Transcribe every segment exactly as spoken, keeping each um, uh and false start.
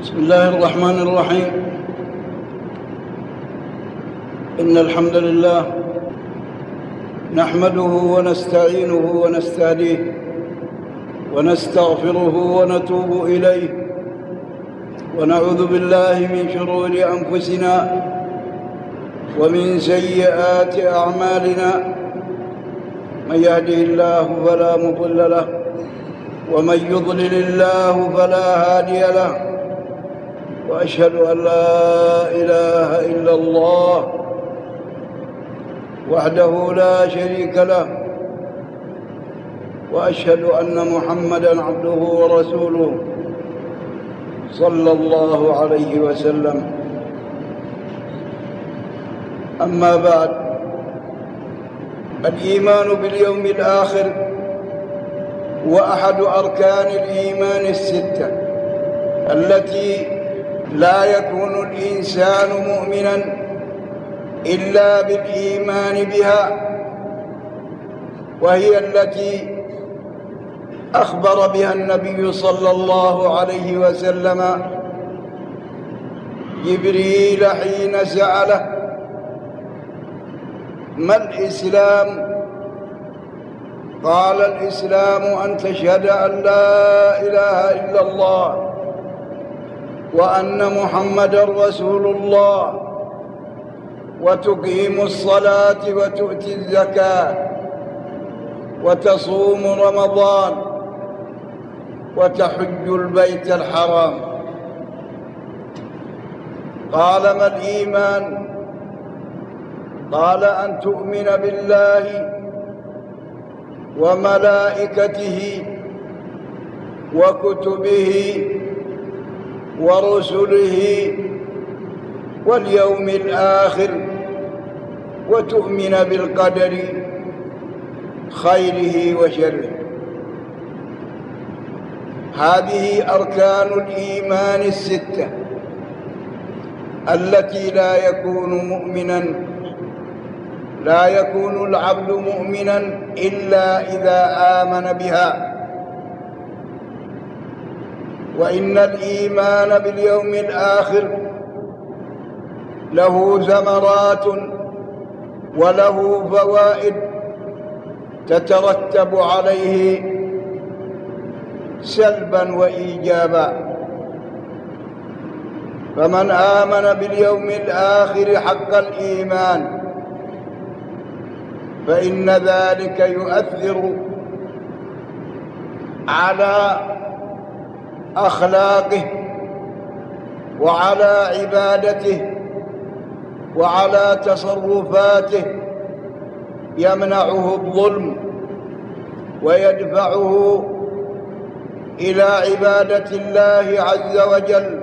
بسم الله الرحمن الرحيم. إن الحمد لله نحمده ونستعينه ونستهديه ونستغفره ونتوب إليه، ونعوذ بالله من شرور أنفسنا ومن سيئات أعمالنا. من يهده الله فلا مضل له، ومن يضلل الله فلا هادي له، وأشهد أن لا إله إلا الله وحده لا شريك له، وأشهد أن محمدًا عبده ورسوله صلى الله عليه وسلم. أما بعد، الإيمان باليوم الآخر هو أحد أركان الإيمان الستة التي لا يكون الإنسان مؤمناً إلا بالإيمان بها، وهي التي أخبر بها النبي صلى الله عليه وسلم جبريل حين سأله: ما الإسلام؟ قال: الإسلام أن تشهد أن لا إله إلا الله وأن محمدًا رسول الله، وتقيم الصلاة وتؤتي الزكاة وتصوم رمضان وتحج البيت الحرام. قال: ما الإيمان؟ قال: أن تؤمن بالله وملائكته وكتبه ورسله واليوم الآخر، وتؤمن بالقدر خيره وشره. هذه أركان الإيمان الستة التي لا يكون مؤمناً لا يكون العبد مؤمناً إلا إذا آمن بها. وإن الإيمان باليوم الآخر له ثمرات وله فوائد تترتب عليه سلبا وإيجابا. فمن آمن باليوم الآخر حق الإيمان فإن ذلك يؤثر على أخلاقه وعلى عبادته وعلى تصرفاته، يمنعه الظلم ويدفعه إلى عبادة الله عز وجل،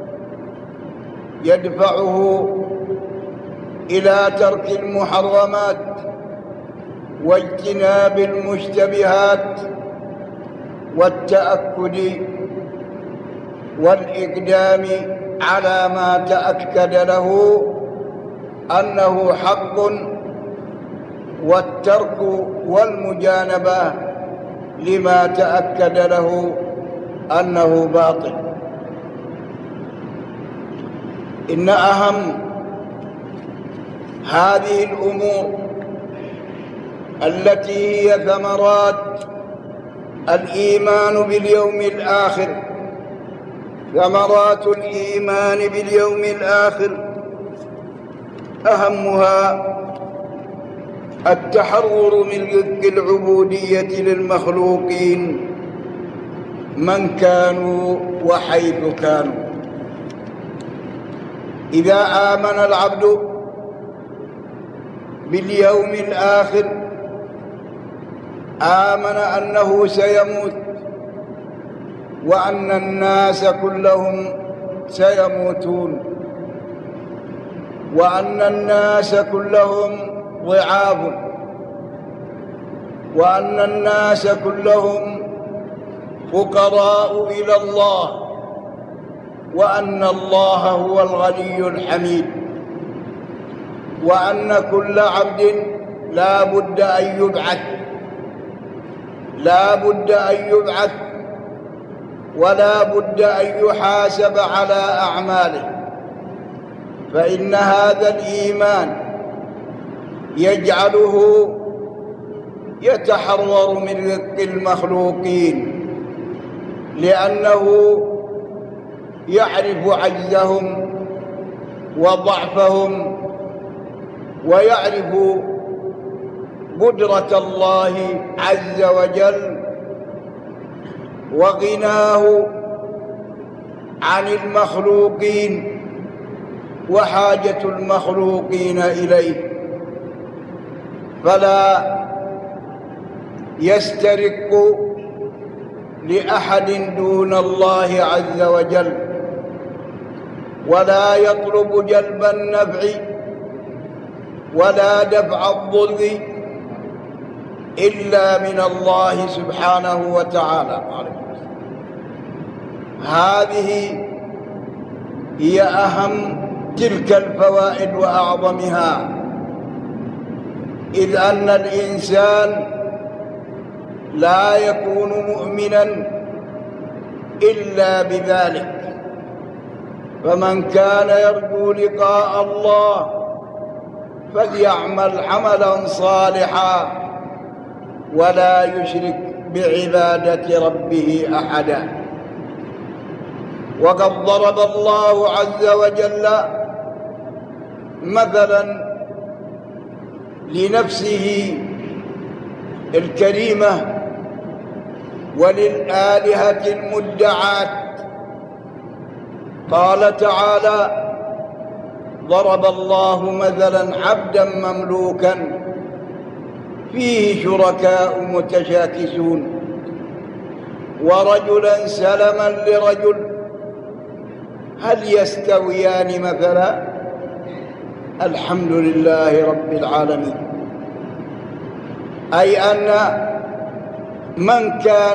يدفعه إلى ترك المحرمات واجتناب المشتبهات والتأكد والإقدام على ما تأكد له أنه حق، والترك والمجانبة لما تأكد له أنه باطل. إن أهم هذه الأمور التي هي ثمرات الإيمان باليوم الآخر ثمرات الإيمان باليوم الآخر أهمها التحرر من رق العبودية للمخلوقين من كانوا وحيث كانوا. إذا آمن العبد باليوم الآخر آمن أنه سيموت، وأن الناس كلهم سيموتون، وأن الناس كلهم ضعاف، وأن الناس كلهم فقراء إلى الله، وأن الله هو الغني الحميد، وأن كل عبد لا بد أن يبعث لا بد أن يبعث ولا بد أن يحاسب على أعماله، فإن هذا الإيمان يجعله يتحرر من رق المخلوقين، لأنه يعرف عجزهم وضعفهم، ويعرف قدرة الله عز وجل وغناه عن المخلوقين وحاجة المخلوقين إليه، فلا يسترق لأحد دون الله عز وجل، ولا يطلب جلب النفع ولا دفع الضر إلا من الله سبحانه وتعالى. هذه هي أهم تلك الفوائد وأعظمها، إذ أن الإنسان لا يكون مؤمنا إلا بذلك. فمن كان يرجو لقاء الله فليعمل عملا صالحا ولا يشرك بعبادة ربه أحدا. وقد ضرب الله عز وجل مثلا لنفسه الكريمة وللآلهة المدعاة، قال تعالى: ضرب الله مثلا عبدا مملوكا فيه شركاء متشاكسون ورجلا سلما لرجل هل يستويان مثلا؟ الحمد لله رب العالمين. أي أن من كان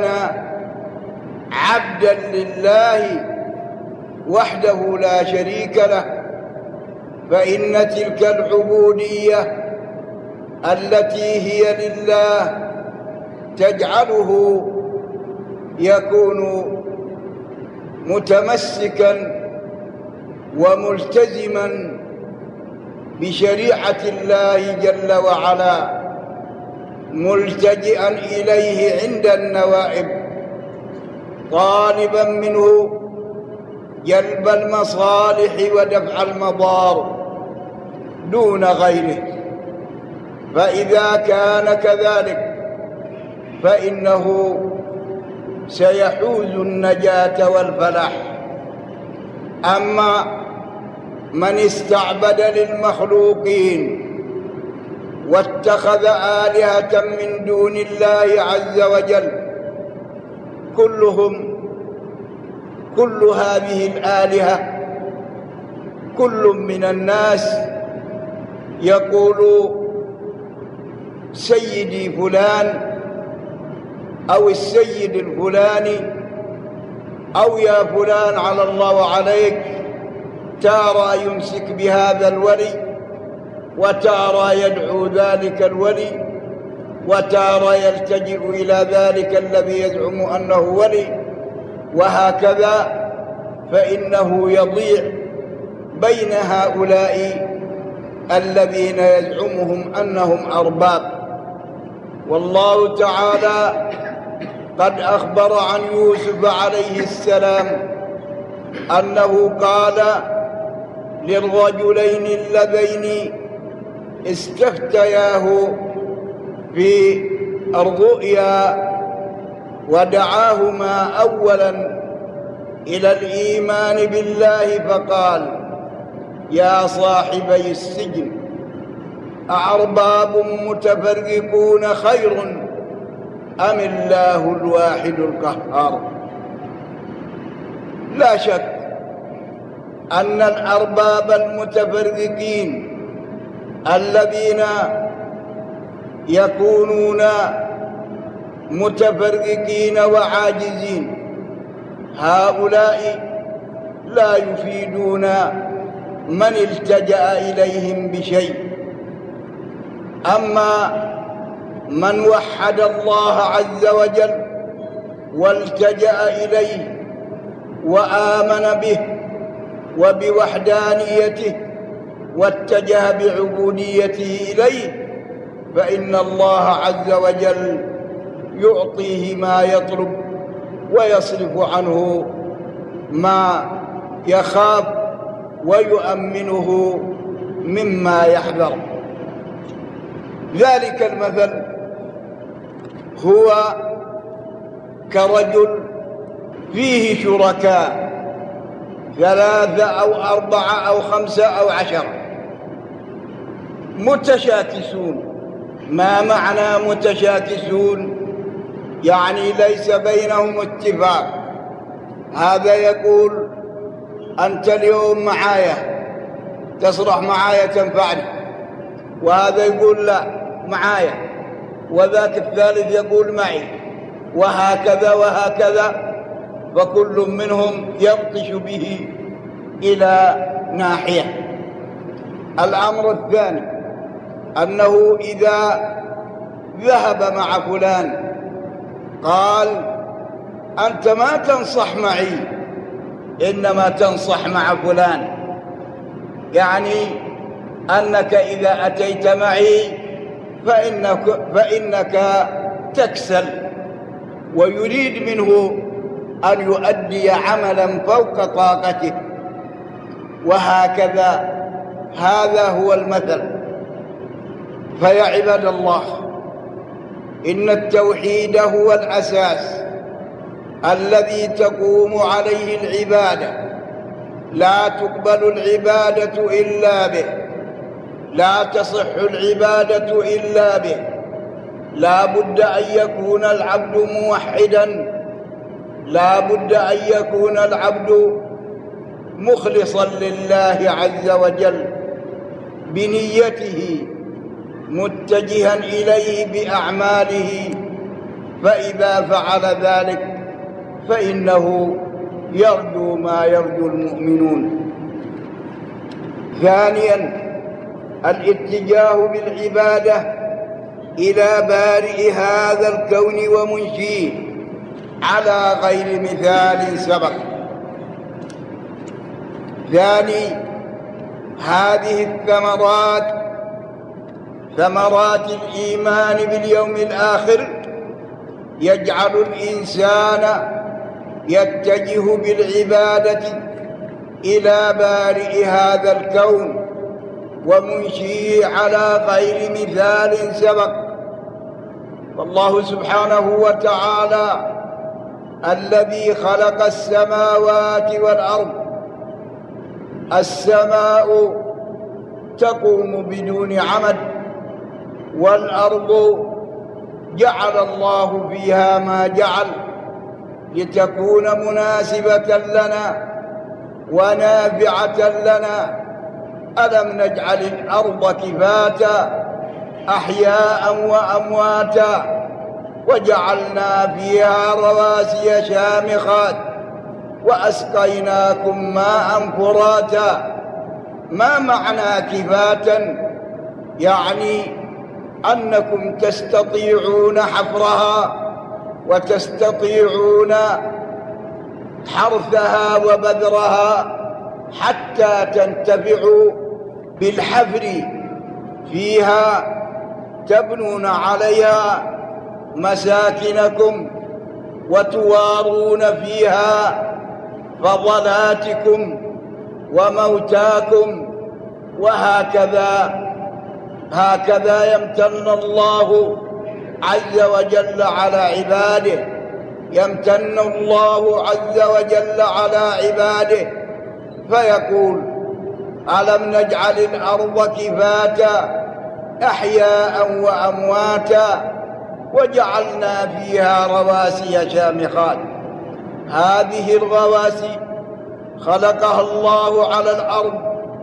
عبدا لله وحده لا شريك له فإن تلك العبودية التي هي لله تجعله يكون متمسكا وملتزما بشريعة الله جل وعلا، ملتجئا إليه عند النوائب، طالبا منه جلب المصالح ودفع المضار دون غيره. فإذا كان كذلك فإنه سيحوز النجاة والفلاح. أما من استعبد للمخلوقين واتخذ آلهة من دون الله عز وجل، كلهم كل هذه الآلهة كل من الناس يقول سيدي فلان أو السيد الفلاني أو يا فلان على الله وعليك، تارى يمسك بهذا الولي وتارى يدعو ذلك الولي وتارى يلتجئ إلى ذلك الذي يزعم أنه ولي، وهكذا، فإنه يضيع بين هؤلاء الذين يزعمهم أنهم أرباب. والله تعالى قد أخبر عن يوسف عليه السلام أنه قال للرجلين اللذين استفتياه في الرؤيا ودعاهما أولا إلى الإيمان بالله، فقال: يا صاحبي السجن أأرباب متفرقون خير أم الله الواحد القهار؟ لا شك أن الأرباب المتفرقين الذين يكونون متفرقين وعاجزين، هؤلاء لا يفيدون من التجأ إليهم بشيء. أما من وحد الله عز وجل والتجأ إليه وآمن به وبوحدانيته واتجه بعبوديته إليه، فإن الله عز وجل يعطيه ما يطلب ويصرف عنه ما يخاف ويؤمنه مما يحذر. ذلك المثل هو كرجل فيه شركاء ثلاثة أو أربعة أو خمسة أو عشرة متشاكسون. ما معنى متشاكسون؟ يعني ليس بينهم اتفاق. هذا يقول أنت اليوم معايا تصلح معايا تنفعني، وهذا يقول لا معايا، وذاك الثالث يقول معي، وهكذا وهكذا، فكل منهم يبطش به إلى ناحية. الأمر الثاني أنه إذا ذهب مع فلان قال أنت ما تنصح معي إنما تنصح مع فلان، يعني أنك إذا أتيت معي فإنك, فإنك تكسل، ويريد منه أن يؤدي عملا فوق طاقته، وهكذا. هذا هو المثل. فيا عباد الله، إن التوحيد هو الأساس الذي تقوم عليه العبادة. لا تقبل العبادة إلا به، لا تصح العبادة إلا به. لا بد أن يكون العبد موحدا، لا بد أن يكون العبد مخلصا لله عز وجل بنيته، متجها إليه بأعماله، فإذا فعل ذلك فإنه يرجو ما يرجو المؤمنون. ثانيا الاتجاه بالعبادة إلى بارئ هذا الكون ومنشيه على غير مثال سبق. ثاني هذه الثمرات ثمرات الإيمان باليوم الآخر يجعل الإنسان يتجه بالعبادة إلى بارئ هذا الكون ومنشيه على غير مثال سبق. والله سبحانه وتعالى الذي خلق السماوات والأرض. السماء تقوم بدون عمد، والأرض جعل الله فيها ما جعل لتكون مناسبة لنا ونافعة لنا. ألم نجعل الأرض كفاتا أحياء وأمواتا وجعلنا فيها رواسي شامخات وأسقيناكم ماء فراتا. ما معنى كفاتا؟ يعني أنكم تستطيعون حفرها وتستطيعون حرثها وبذرها حتى تنتفعوا بالحفر فيها، تبنون عليها مساكنكم وتوارون فيها فضلاتكم وموتاكم. وهكذا هكذا يمتن الله عز وجل على عباده، يمتن الله عز وجل على عباده فيقول ألم نجعل الأرض كفاتا أحياء وأمواتا وجعلنا فيها رواسي شامخات. هذه الرواسي خلقها الله على الأرض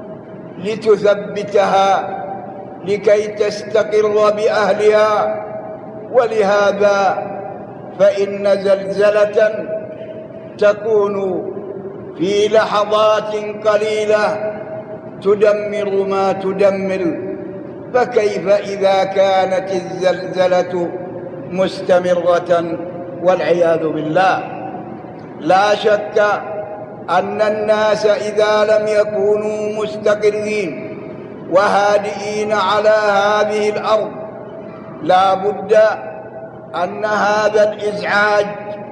لتثبتها لكي تستقر بأهلها، ولهذا فإن زلزلة تكون في لحظات قليلة تدمر ما تدمر، فكيف إذا كانت الزلزلة مستمرة والعياذ بالله؟ لا شك أن الناس إذا لم يكونوا مستقرين وهادئين على هذه الأرض لا بد أن هذا الإزعاج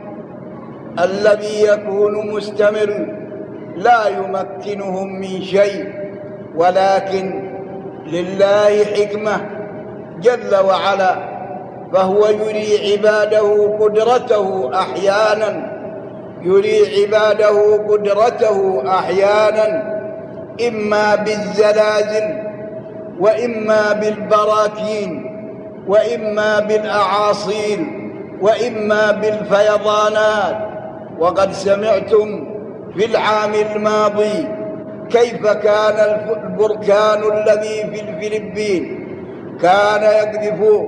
الذي يكون مستمر لا يمكنهم من شيء، ولكن لله حكمة جل وعلا، فهو يري عباده قدرته أحيانا يري عباده قدرته أحيانا إما بالزلازل وإما بالبراكين وإما بالأعاصير وإما بالفيضانات. وقد سمعتم في العام الماضي كيف كان البركان الذي في الفلبين كان يقذف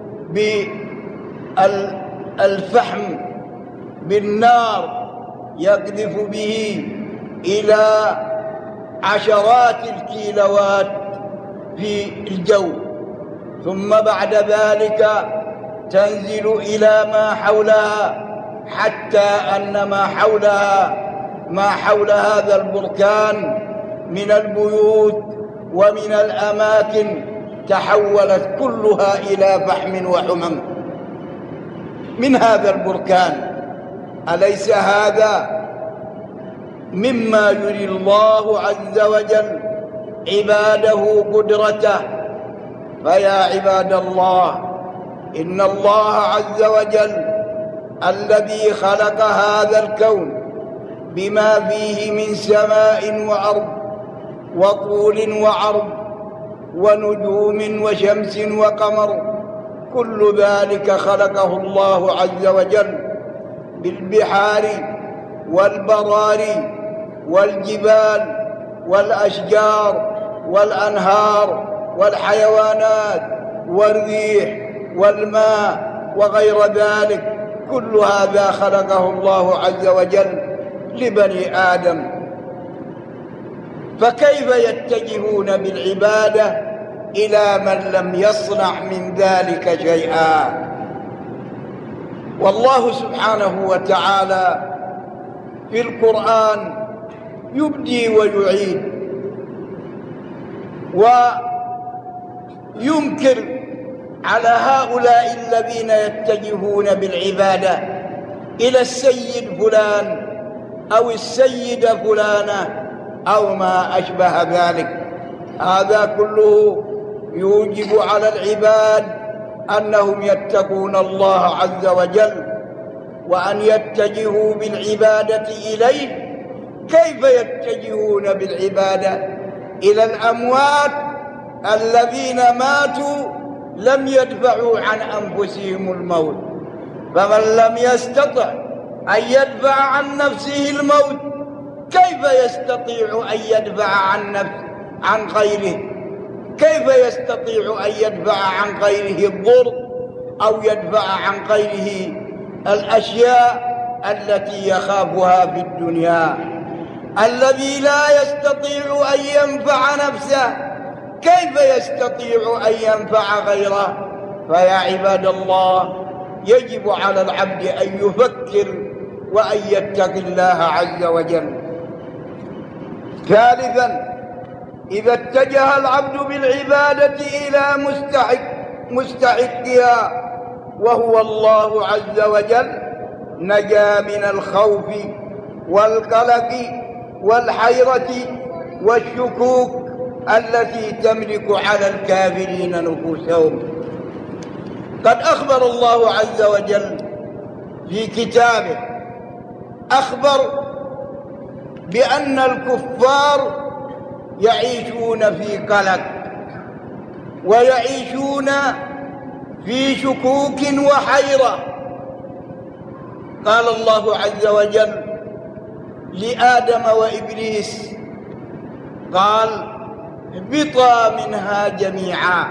بالفحم بالنار، يقذف به إلى عشرات الكيلوات في الجو، ثم بعد ذلك تنزل إلى ما حولها، حتى أن ما حولها ما حول هذا البركان من البيوت ومن الأماكن تحولت كلها إلى فحم وحمم من هذا البركان. أليس هذا مما يري الله عز وجل عباده قدرته؟ فيا عباد الله، إن الله عز وجل الذي خلق هذا الكون بما فيه من سماء وأرض وطول وعرض ونجوم وشمس وقمر، كل ذلك خلقه الله عز وجل بالبحار والبراري والجبال والأشجار والأنهار والحيوانات والريح والماء وغير ذلك، كل هذا خلقه الله عز وجل لبني آدم. فكيف يتجهون بالعبادة إلى من لم يصنع من ذلك شيئا؟ والله سبحانه وتعالى في القرآن يبدي ويعيد وينكر على هؤلاء الذين يتجهون بالعبادة إلى السيد فلان أو السيدة فلانة أو ما أشبه ذلك. هذا كله يوجب على العباد أنهم يتقون الله عز وجل وأن يتجهوا بالعبادة إليه. كيف يتجهون بالعبادة إلى الأموات الذين ماتوا لم يدفعوا عن أنفسهم الموت؟ فمن لم يستطع أن يدفع عن نفسه الموت كيف يستطيع أن يدفع عن نفسه عن غيره؟ كيف يستطيع أن يدفع عن غيره الضر أو يدفع عن غيره الأشياء التي يخافها في الدنيا؟ الذي لا يستطيع أن ينفع نفسه كيف يستطيع أن ينفع غيره؟ فيا عباد الله، يجب على العبد أن يفكر وأن يتقي الله عز وجل. ثالثا، إذا اتجه العبد بالعبادة إلى مستحق مستحقها وهو الله عز وجل نجا من الخوف والقلق والحيرة والشكوك التي تملك على الكافرين نفوسهم. قد أخبر الله عز وجل في كتابه، أخبر بأن الكفار يعيشون في قلق ويعيشون في شكوك وحيرة. قال الله عز وجل لآدم وإبليس، قال اهبطا منها جميعا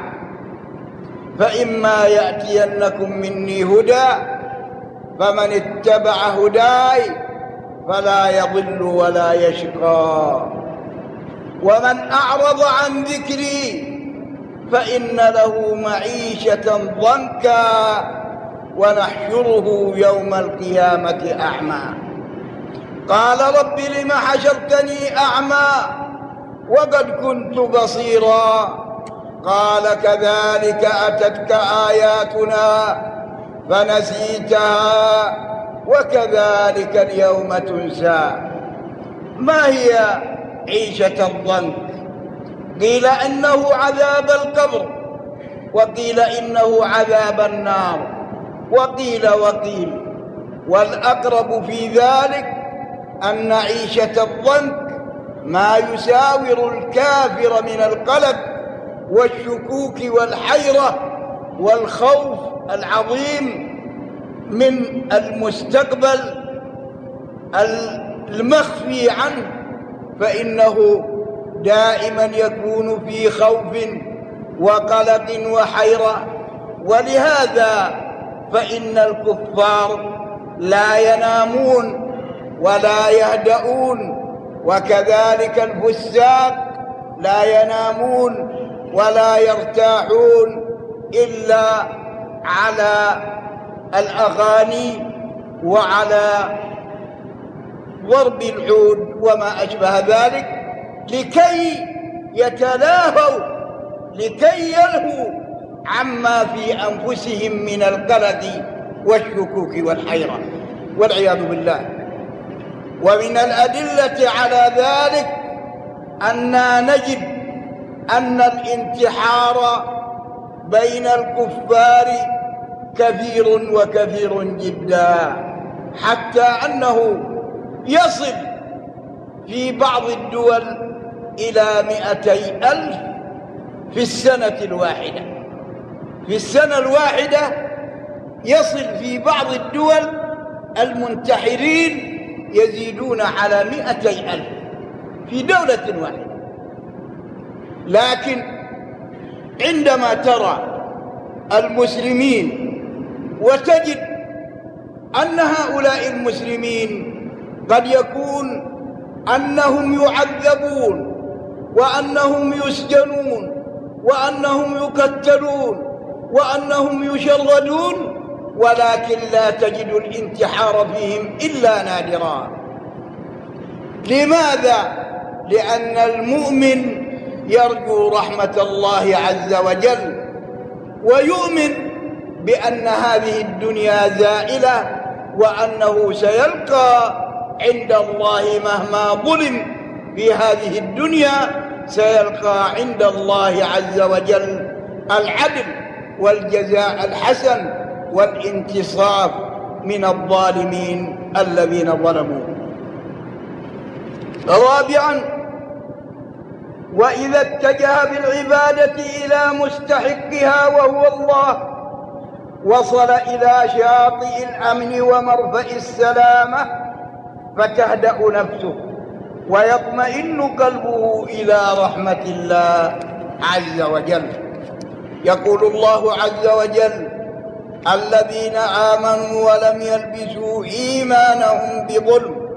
فإما يأتينكم مني هدى فمن اتبع هداي فلا يضل ولا يشقى ومن أعرض عن ذكري فإن له معيشة ضنكا ونحشره يوم القيامة أعمى. قال رب لم حشرتني أعمى وقد كنت بصيرا قال كذلك أتتك آياتنا فنسيتها وكذلك اليوم تنسى. ما هي عيشة الضنك؟ قيل إنه عذاب القبر، وقيل إنه عذاب النار، وقيل وقيل، والأقرب في ذلك أن عيشة الضنك ما يساور الكافر من القلق والشكوك والحيرة والخوف العظيم من المستقبل المخفي عنه، فإنه دائما يكون في خوف وقلق وحيرة. ولهذا فإن الكفار لا ينامون ولا يهدؤون، وكذلك الفساق لا ينامون ولا يرتاحون إلا على الأغاني وعلى ضرب العود وما أشبه ذلك، لكي يتلاهوا، لكي يلهوا عما في أنفسهم من القلق والشكوك والحيرة والعياذ بالله. ومن الأدلة على ذلك أننا نجد أن الانتحار بين الكفار كثير وكثير جدا، حتى أنه يصل في بعض الدول إلى مئتي ألف في السنة الواحدة. في السنة الواحدة يصل في بعض الدول المنتحرين يزيدون على مئتي ألف في دولة واحدة. لكن عندما ترى المسلمين وتجد أن هؤلاء المسلمين قد يكون أنهم يعذبون وأنهم يسجنون وأنهم يقتلون وأنهم يشردون، ولكن لا تجد الانتحار فيهم إلا نادرا. لماذا؟ لأن المؤمن يرجو رحمة الله عز وجل ويؤمن بأن هذه الدنيا زائلة، وأنه سيلقى عند الله مهما ظلم في هذه الدنيا سيلقى عند الله عز وجل العدل والجزاء الحسن والانتصاف من الظالمين الذين ظلموا. رابعا، وإذا اتجه بالعبادة إلى مستحقها وهو الله وصل إلى شاطئ الأمن ومرفأ السلامة فتهدأ نفسه ويطمئن قلبه إلى رحمة الله عز وجل. يقول الله عز وجل: الذين آمنوا ولم يلبسوا إيمانهم بظلم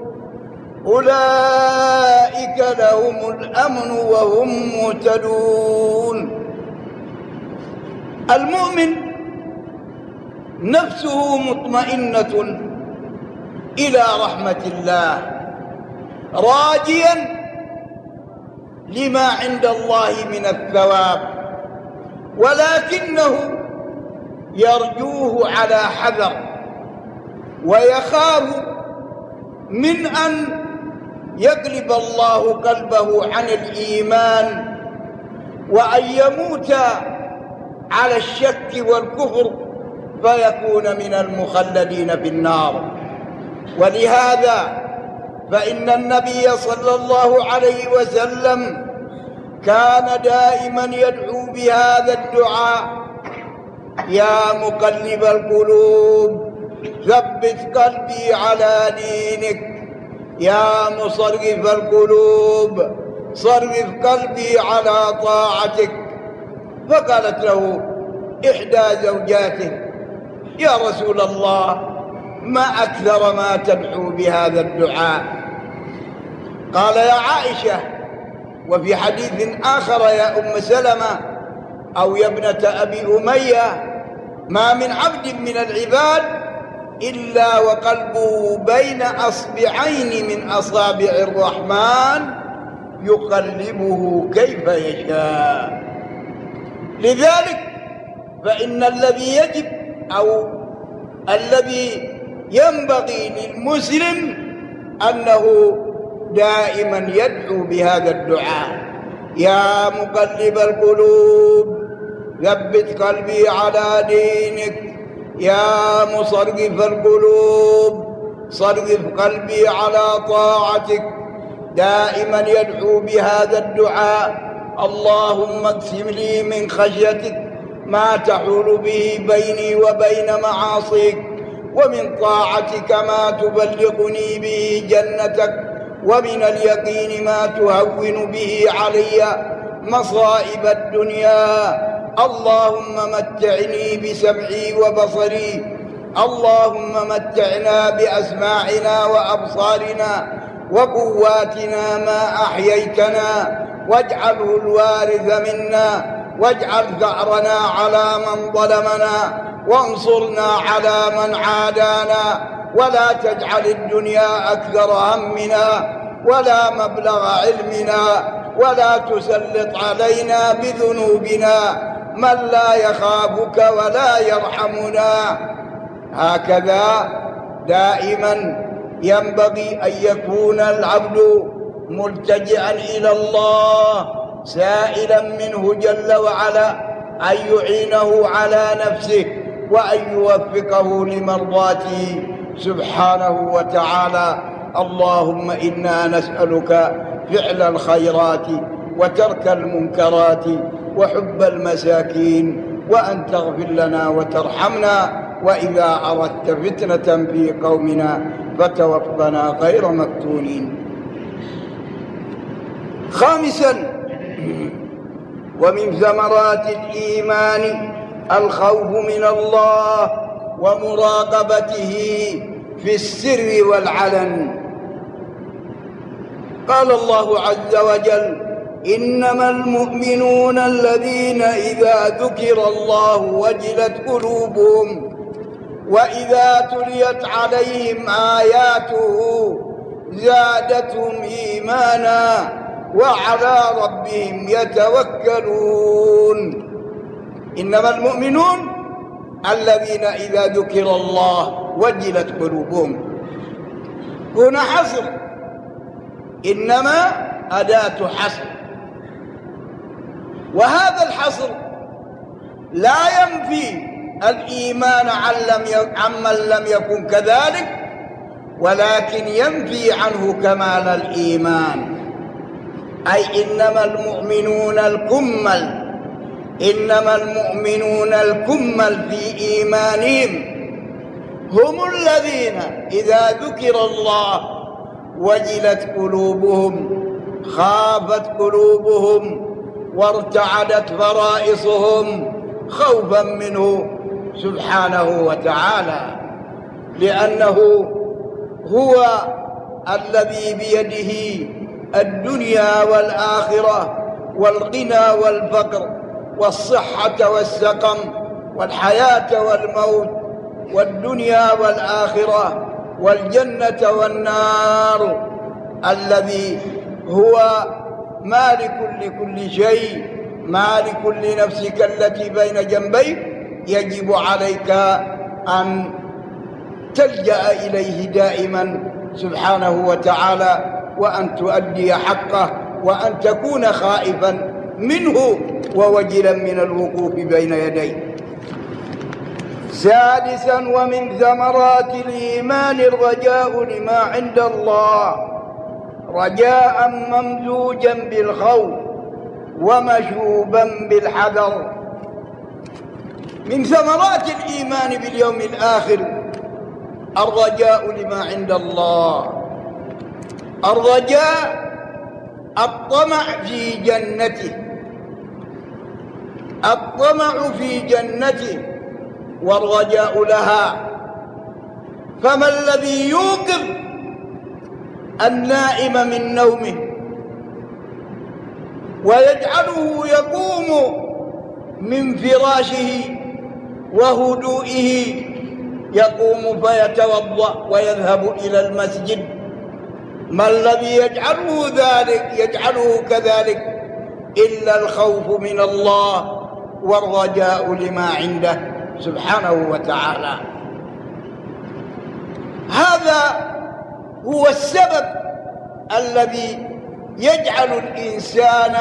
أولئك لهم الأمن وهم مهتدون. المؤمن نفسه مطمئنة إلى رحمة الله، راجيا لما عند الله من الثواب، ولكنه يرجوه على حذر ويخاف من أن يقلب الله قلبه عن الإيمان وأن يموت على الشك والكفر فيكون من المخلدين في النار. ولهذا فإن النبي صلى الله عليه وسلم كان دائما يدعو بهذا الدعاء: يا مقلب القلوب ثبت قلبي على دينك، يا مصرف القلوب صرف قلبي على طاعتك. فقالت له إحدى زوجاته: يا رسول الله، ما أكثر ما تدعو بهذا الدعاء؟ قال: يا عائشة، وفي حديث آخر: يا أم سلمة أو يا ابنة أبي أمية، ما من عبد من العباد إلا وقلبه بين أصبعين من أصابع الرحمن يقلبه كيف يشاء. لذلك فإن الذي يجب أو الذي ينبغي للمسلم أنه دائما يدعو بهذا الدعاء: يا مقلب القلوب ثبت قلبي على دينك، يا مصرف القلوب صرف قلبي على طاعتك. دائما يدعو بهذا الدعاء: اللهم اقسم لي من خشيتك ما تحول به بيني وبين معاصيك، ومن طاعتك ما تبلغني به جنتك، ومن اليقين ما تهون به علي مصائب الدنيا. اللهم متعني بسمعي وبصري، اللهم متعنا بأسماعنا وأبصارنا وقواتنا ما أحييتنا، واجعله الوارث منا، واجعل ثأرنا على من ظلمنا، وانصرنا على من عادانا، ولا تجعل الدنيا أكثر همنا ولا مبلغ علمنا، ولا تسلط علينا بذنوبنا من لا يخافك ولا يرحمنا. هكذا دائما ينبغي أن يكون العبد ملتجئا إلى الله، سائلا منه جل وعلا أن يعينه على نفسه وأن يوفقه لمرضاته سبحانه وتعالى. اللهم إنا نسألك فعل الخيرات وترك المنكرات وحب المساكين، وأن تغفر لنا وترحمنا، وإذا أردت فتنة في قومنا فتوفنا غير مفتونين. خامسا، ومن ثمرات الإيمان الخوف من الله ومراقبته في السر والعلن. قال الله عز وجل: إنما المؤمنون الذين إذا ذكر الله وجلت قلوبهم وإذا تليت عليهم آياته زادتهم إيمانا وعلى ربهم يتوكلون. إنما المؤمنون الذين إذا ذكر الله وجلت قلوبهم. هنا حصر، إنما أداة حصر، وهذا الحصر لا ينفي الإيمان عمن لم يكن كذلك، ولكن ينفي عنه كمال الإيمان. أي إنما المؤمنون الكمل، إنما المؤمنون الكمل في إيمانهم هم الذين إذا ذكر الله وجلت قلوبهم، خافت قلوبهم، وارتعدت فرائصهم خوفا منه سبحانه وتعالى، لأنه هو الذي بيده الدنيا والآخرة، والغنى والفقر، والصحة والسقم، والحياة والموت، والدنيا والآخرة، والجنة والنار، الذي هو مالك لكل شيء، مالك لنفسك التي بين جنبيك. يجب عليك أن تلجأ إليه دائما سبحانه وتعالى، وأن تؤدي حقه، وأن تكون خائفا منه ووجلا من الوقوف بين يديه. سادسا، ومن ثمرات الإيمان الرجاء لما عند الله، رجاء ممزوجا بالخوف ومشوبا بالحذر. من ثمرات الإيمان باليوم الآخر الرجاء لما عند الله، الرجاء الطمع في جنته، الطمع في جنته والرجاء لها. فما الذي يوقظ النائم من نومه ويجعله يقوم من فراشه وهدوئه يقوم فيتوضأ ويذهب إلى المسجد. ما الذي يجعله ذلك يجعله كذلك إلا الخوف من الله والرجاء لما عنده سبحانه وتعالى. هذا هو السبب الذي يجعل الإنسان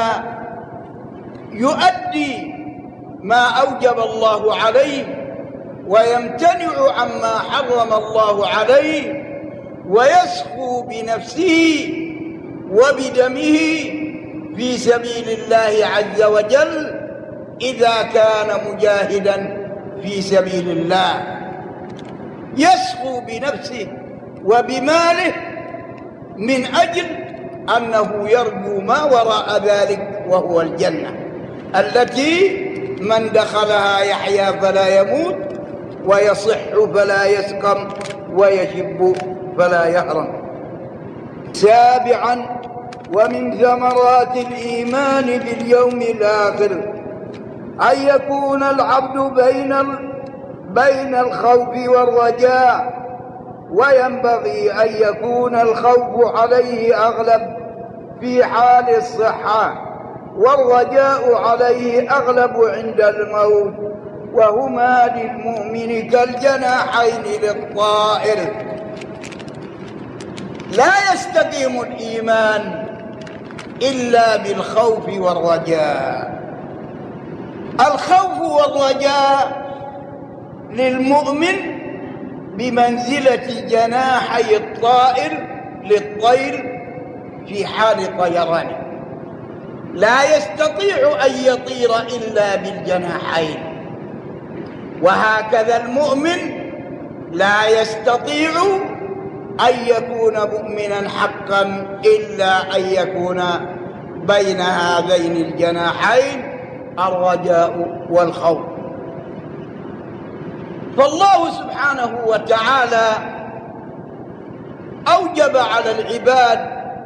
يؤدي ما أوجب الله عليه ويمتنع عما حرم الله عليه، ويسخو بنفسه وبدمه في سبيل الله عز وجل إذا كان مجاهدا في سبيل الله. يسخو بنفسه وبماله من أجل أنه يرجو ما وراء ذلك، وهو الجنة التي من دخلها يحيا فلا يموت، ويصح فلا يسقم، ويشب فلا يهرم. سابعا: ومن ثمرات الإيمان باليوم الآخر أن يكون العبد بين بين الخوف والرجاء، وينبغي أن يكون الخوف عليه أغلب في حال الصحة، والرجاء عليه أغلب عند الموت، وهما للمؤمن كالجناحين للطائر. لا يستقيم الإيمان إلا بالخوف والرجاء. الخوف والرجاء للمؤمن بمنزلة جناحي الطائر للطير في حال طيرانه، لا يستطيع أن يطير إلا بالجناحين. وهكذا المؤمن لا يستطيع أن يكون مؤمنا حقا إلا أن يكون بين هذين الجناحين الرجاء والخوف. فالله سبحانه وتعالى أوجب على العباد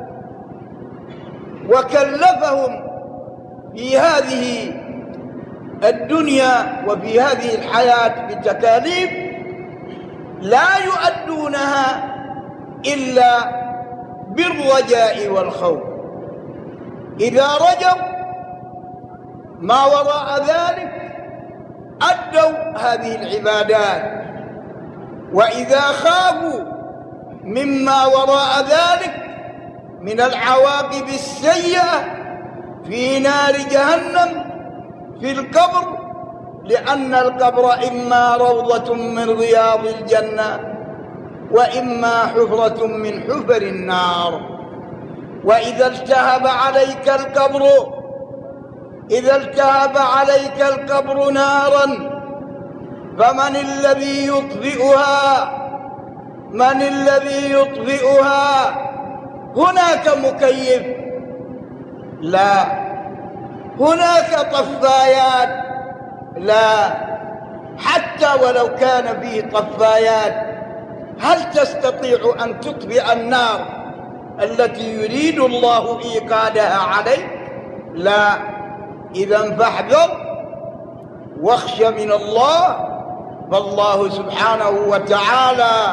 وكلفهم في هذه الدنيا وفي هذه الحياة بتكاليف لا يؤدونها إلا بالرجاء والخوف. إذا رجوا ما وراء ذلك أدوا هذه العبادات، وإذا خافوا مما وراء ذلك من العواقب السيئة في نار جهنم في القبر، لأن القبر إما روضة من رياض الجنة وإما حفرة من حفر النار. وإذا التهب عليك القبر إذا التهب عليك القبر نارا فمن الذي يطفئها من الذي يطفئها هناك مكيف؟ لا. هناك طفايات؟ لا. حتى ولو كان فيه طفايات، هل تستطيع أن تطفئ النار التي يريد الله إيقادها عليك؟ لا. إذن فاحذر واخش من الله. فالله سبحانه وتعالى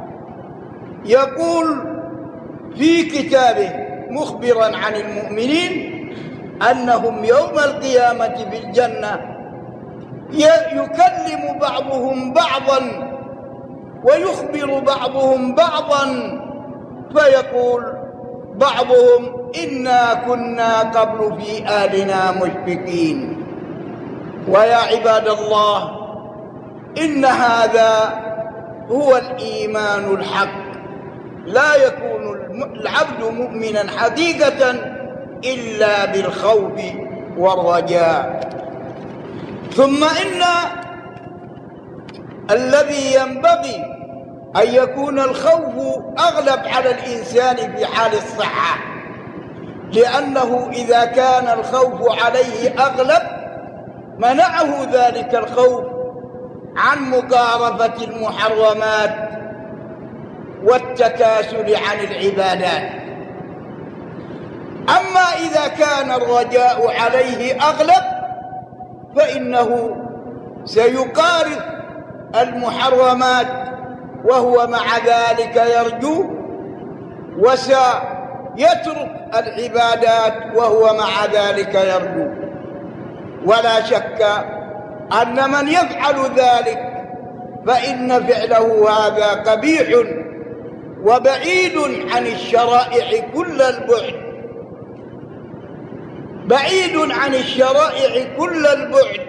يقول في كتابه مخبرا عن المؤمنين أنهم يوم القيامة في الجنة يكلم بعضهم بعضا ويخبر بعضهم بعضا، فيقول بعضهم إنا كنا قبل في آلنا مشفقين. ويا عباد الله، إن هذا هو الإيمان الحق. لا يكون العبد مؤمنا حقيقة إلا بالخوف والرجاء. ثم إن الذي ينبغي أن يكون الخوف أغلب على الإنسان في حال الصحة، لأنه إذا كان الخوف عليه أغلب منعه ذلك الخوف عن مقاربة المحرمات والتكاسل عن العبادات. أما إذا كان الرجاء عليه أغلب فإنه سيقارب المحرمات وهو مع ذلك يرجو، وسيترك العبادات وهو مع ذلك يرجو. ولا شك أن من يفعل ذلك فإن فعله هذا قبيح وبعيد عن الشرائع كل البعد، بعيد عن الشرائع كل البعد.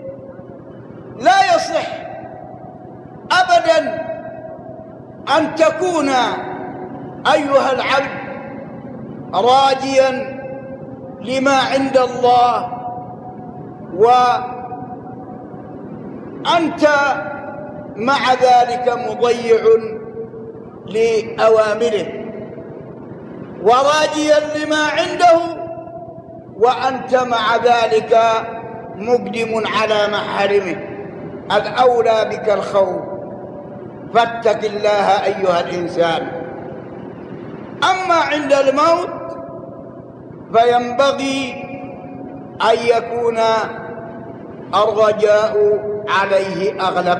لا يصح أبدا أن تكون أيها العبد راجيا لما عند الله وأنت مع ذلك مضيع لأوامره، وراجيا لما عنده وأنت مع ذلك مقدم على محارمه. الأولى بك الخوف، فاتق الله أيها الإنسان. أما عند الموت فينبغي أن يكون الرجاء عليه أغلب،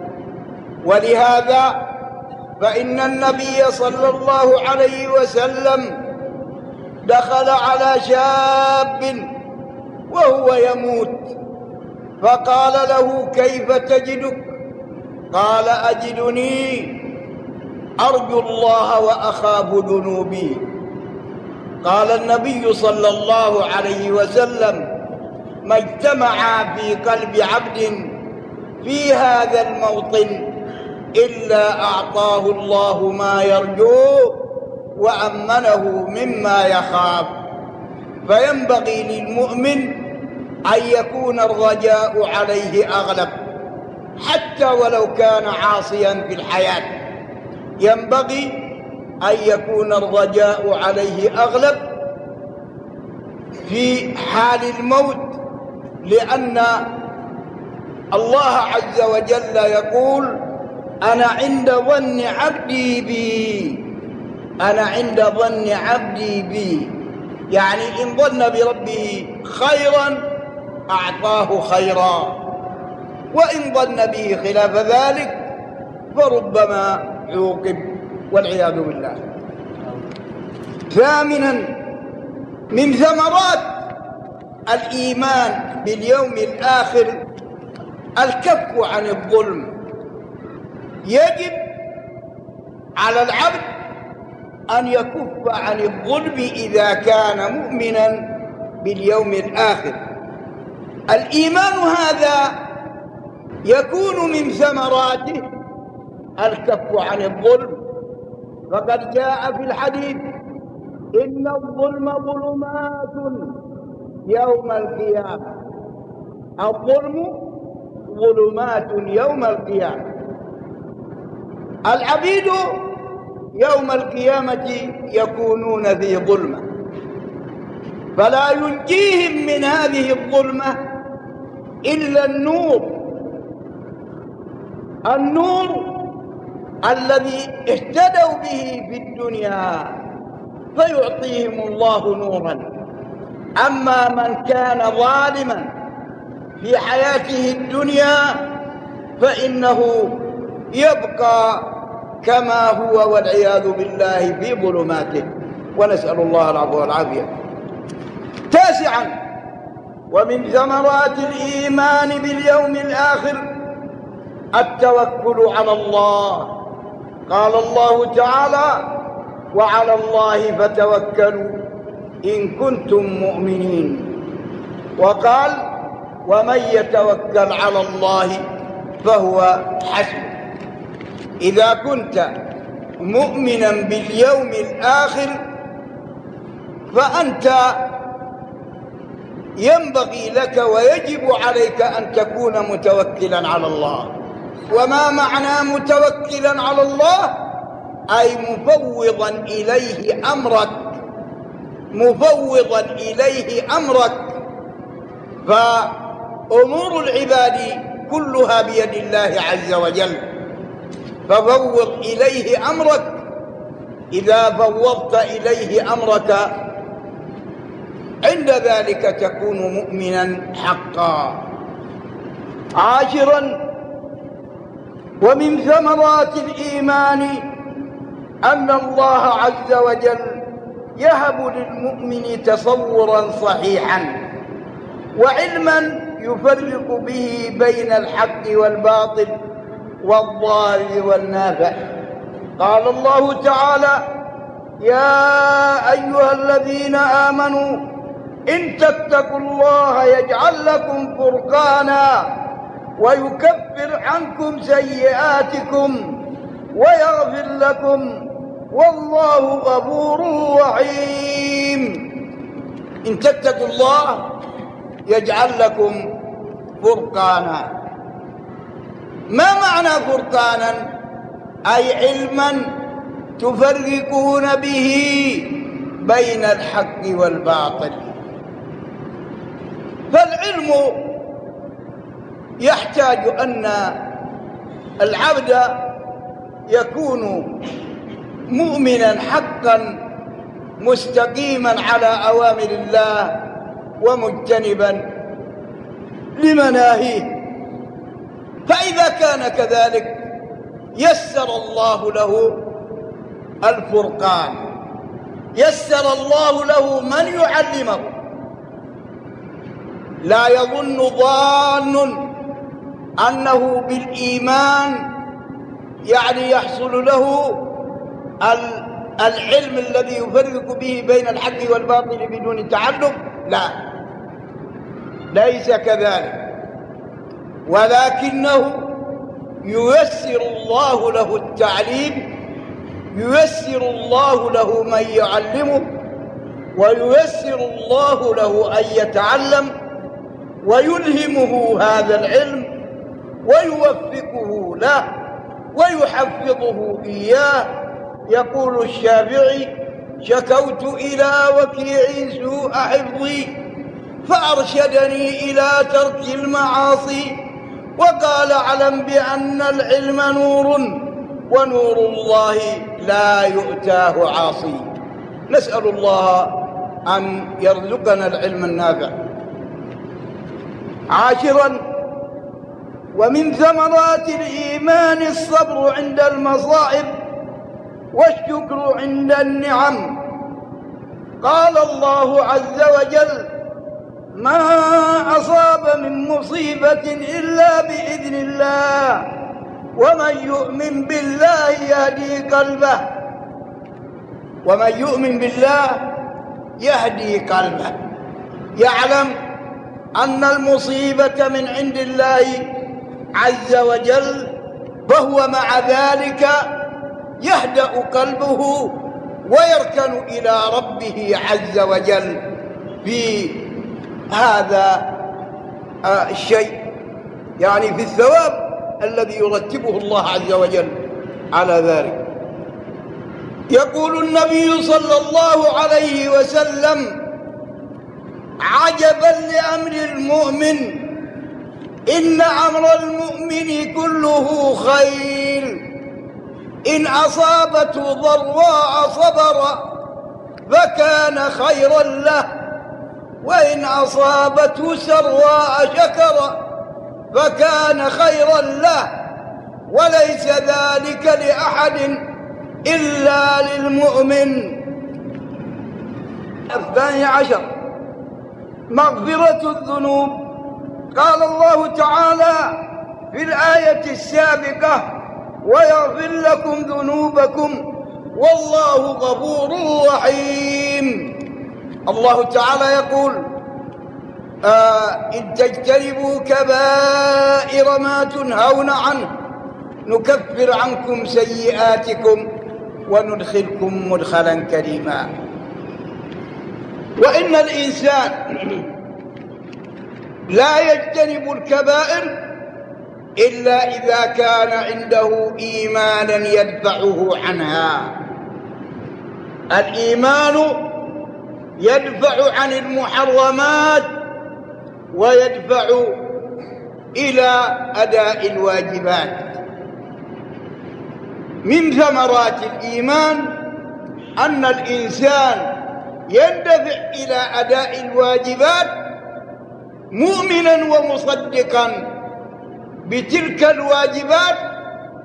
ولهذا فإن النبي صلى الله عليه وسلم دخل على شاب وهو يموت فقال له: كيف تجدك؟ قال: أجدني أرجو الله وأخاف ذنوبي. قال النبي صلى الله عليه وسلم: ما اجتمع في قلب عبد في هذا الموطن إلا أعطاه الله ما يرجوه وأمنه مما يخاف. فينبغي للمؤمن أن يكون الرجاء عليه أغلب، حتى ولو كان عاصيا في الحياة ينبغي أن يكون الرجاء عليه أغلب في حال الموت، لأن الله عز وجل يقول: أنا عند ظن عبدي بي، أنا عند ظن عبدي بي، يعني إن ظن بربه خيرا أعطاه خيرا، وإن ظن به خلاف ذلك فربما عوقب والعياذ بالله. ثامنا من ثمرات الإيمان باليوم الآخر الكف عن الظلم. يجب على العبد أن يكف عن الظلم إذا كان مؤمنا باليوم الآخر. الإيمان هذا يكون من ثمراته الكف عن الظلم، فقد جاء في الحديث: إن الظلم ظلمات يوم القيامة. الظلم ظلمات يوم القيامة. العبيد يوم القيامة يكونون في ظلمة، فلا ينجيهم من هذه الظلمة إلا النور، النور الذي اهتدوا به في الدنيا فيعطيهم الله نورا. أما من كان ظالما في حياته الدنيا فإنه يبقى كما هو والعياذ بالله في ظلماته، ونسأل الله العفو والعافية. تاسعا ومن ثمرات الإيمان باليوم الآخر التوكل على الله. قال الله تعالى: وعلى الله فتوكلوا إن كنتم مؤمنين. وقال: ومن يتوكل على الله فهو حسبه. إذا كنت مؤمنا باليوم الآخر فأنت ينبغي لك ويجب عليك أن تكون متوكلا على الله. وما معنى متوكلا على الله؟ أي مفوضا إليه أمرك، مفوضا إليه أمرك. فأمور العباد كلها بيد الله عز وجل، ففوض إليه أمرك. إذا فوضت إليه أمرك عند ذلك تكون مؤمنا حقا. عاشرا ومن ثمرات الإيمان أن الله عز وجل يهب للمؤمن تصورا صحيحا وعلما يفرق به بين الحق والباطل والضار والنافع. قال الله تعالى: يا أيها الذين آمنوا إن تتقوا الله يجعل لكم فرقانا ويكفر عنكم سيئاتكم ويغفر لكم والله غفور رحيم. إن تتقوا الله يجعل لكم فرقانا. ما معنى فرقانا؟ أي علما تفرقون به بين الحق والباطل. فالعلم يحتاج أن العبد يكون مؤمنا حقا مستقيما على أوامر الله ومجتنبا لمناهيه. فإذا كان كذلك يسر الله له الفرقان، يسر الله له من يعلمه. لا يظن ظان أنه بالإيمان يعني يحصل له العلم الذي يفرق به بين الحق والباطل بدون تعلم. لا، ليس كذلك، ولكنه ييسر الله له التعليم، ييسر الله له من يعلمه، وييسر الله له أن يتعلم ويلهمه هذا العلم ويوفقه له ويحفظه إياه. يقول الشافعي: شكوت إلى وكيع سوء حفظي فأرشدني إلى ترك المعاصي، وقال: اعلم بأن العلم نور ونور الله لا يؤتاه عاصي. نسأل الله أن يرزقنا العلم النافع. عاشرا: ومن ثمرات الإيمان الصبر عند المصائب والشكر عند النعم. قال الله عز وجل: ما أصاب من مصيبة إلا بإذن الله ومن يؤمن بالله يهدي قلبه. ومن يؤمن بالله يهدي قلبه، يعلم أن المصيبة من عند الله عز وجل، فهو مع ذلك يهدأ قلبه ويركن إلى ربه عز وجل في هذا الشيء، يعني في الثواب الذي يرتبه الله عز وجل على ذلك. يقول النبي صلى الله عليه وسلم: عجبا لأمر المؤمن، إن أمر المؤمن كله خير، إن أصابته ضراء صبر فكان خيرا له، وإن أصابته سراء شكر فكان خيرا له، وليس ذلك لأحد إلا للمؤمن. الثاني عشر: مغفرة الذنوب. قال الله تعالى في الآية السابقة: ويغفر لكم ذنوبكم والله غفور رحيم. الله تعالى يقول: آه إن تجتنبوا كبائر ما تنهون عنه نكفر عنكم سيئاتكم وندخلكم مدخلا كريما. وإن الإنسان لا يجتنب الكبائر إلا إذا كان عنده إيمانا يدفعه عنها. الإيمان يدفع عن المحرمات ويدفع إلى أداء الواجبات. من ثمرات الإيمان أن الإنسان يندفع إلى أداء الواجبات مؤمنا ومصدقا بتلك الواجبات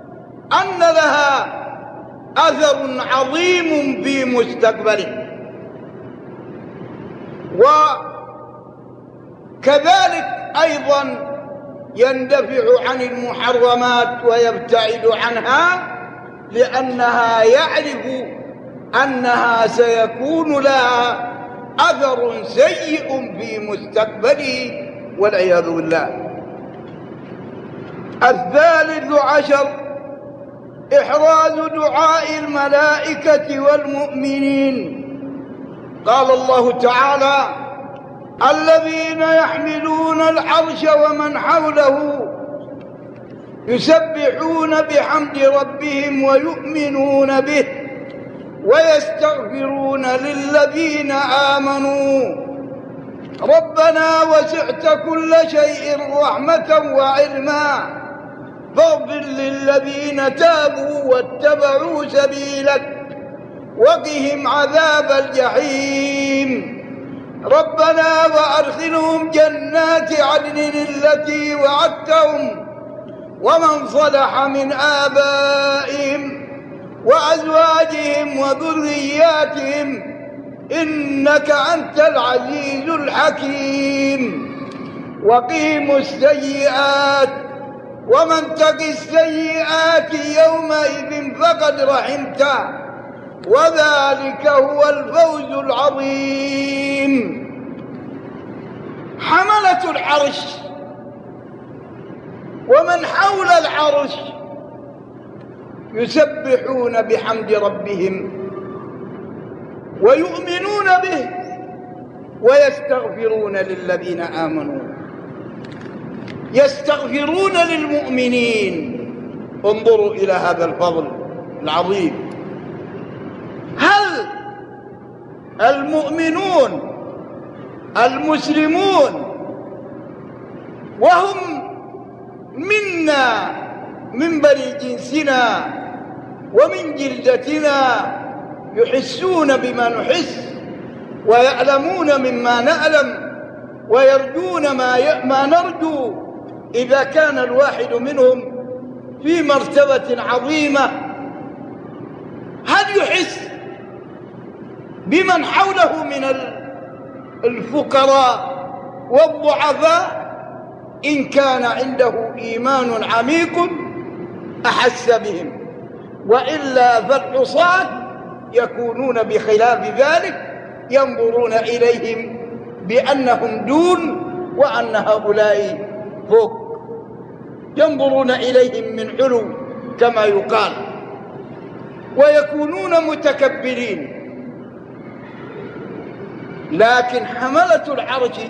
أن لها أثر عظيم في مستقبله. وكذلك أيضا يندفع عن المحرمات ويبتعد عنها، لأنها يعرف أنها سيكون لها أثر سيء في مستقبله والعياذ بالله. الثالث عشر إحراز دعاء الملائكة والمؤمنين. قال الله تعالى: الذين يحملون العرش ومن حوله يسبحون بحمد ربهم ويؤمنون به ويستغفرون للذين آمنوا ربنا وسعت كل شيء رحمة وعلما فاغفر للذين تابوا واتبعوا سبيلك وقهم عذاب الجحيم ربنا وأدخلهم جنات عدن التي وعدتهم ومن صلح من آبائهم وأزواجهم وذرياتهم إنك أنت العزيز الحكيم وقهم السيئات ومن تق السيئات يومئذ فقد رحمته وذلك هو الفوز العظيم. حملة العرش ومن حول العرش يسبحون بحمد ربهم ويؤمنون به ويستغفرون للذين آمنوا، يستغفرون للمؤمنين. انظروا إلى هذا الفضل العظيم. هل المؤمنون المسلمون وهم منا من بني جنسنا ومن جلدتنا يحسون بما نحس ويعلمون مما نعلم ويرجون ما ما نرجو، إذا كان الواحد منهم في مرتبة عظيمة هل يحس بمن حوله من الفقراء والضعفاء؟ إن كان عنده إيمان عميق أحس بهم، وإلا فالعصاة يكونون بخلاف ذلك، ينظرون إليهم بأنهم دون وأن هؤلاء فوق، ينظرون إليهم من علو كما يقال، ويكونون متكبرين. لكن حملة العرش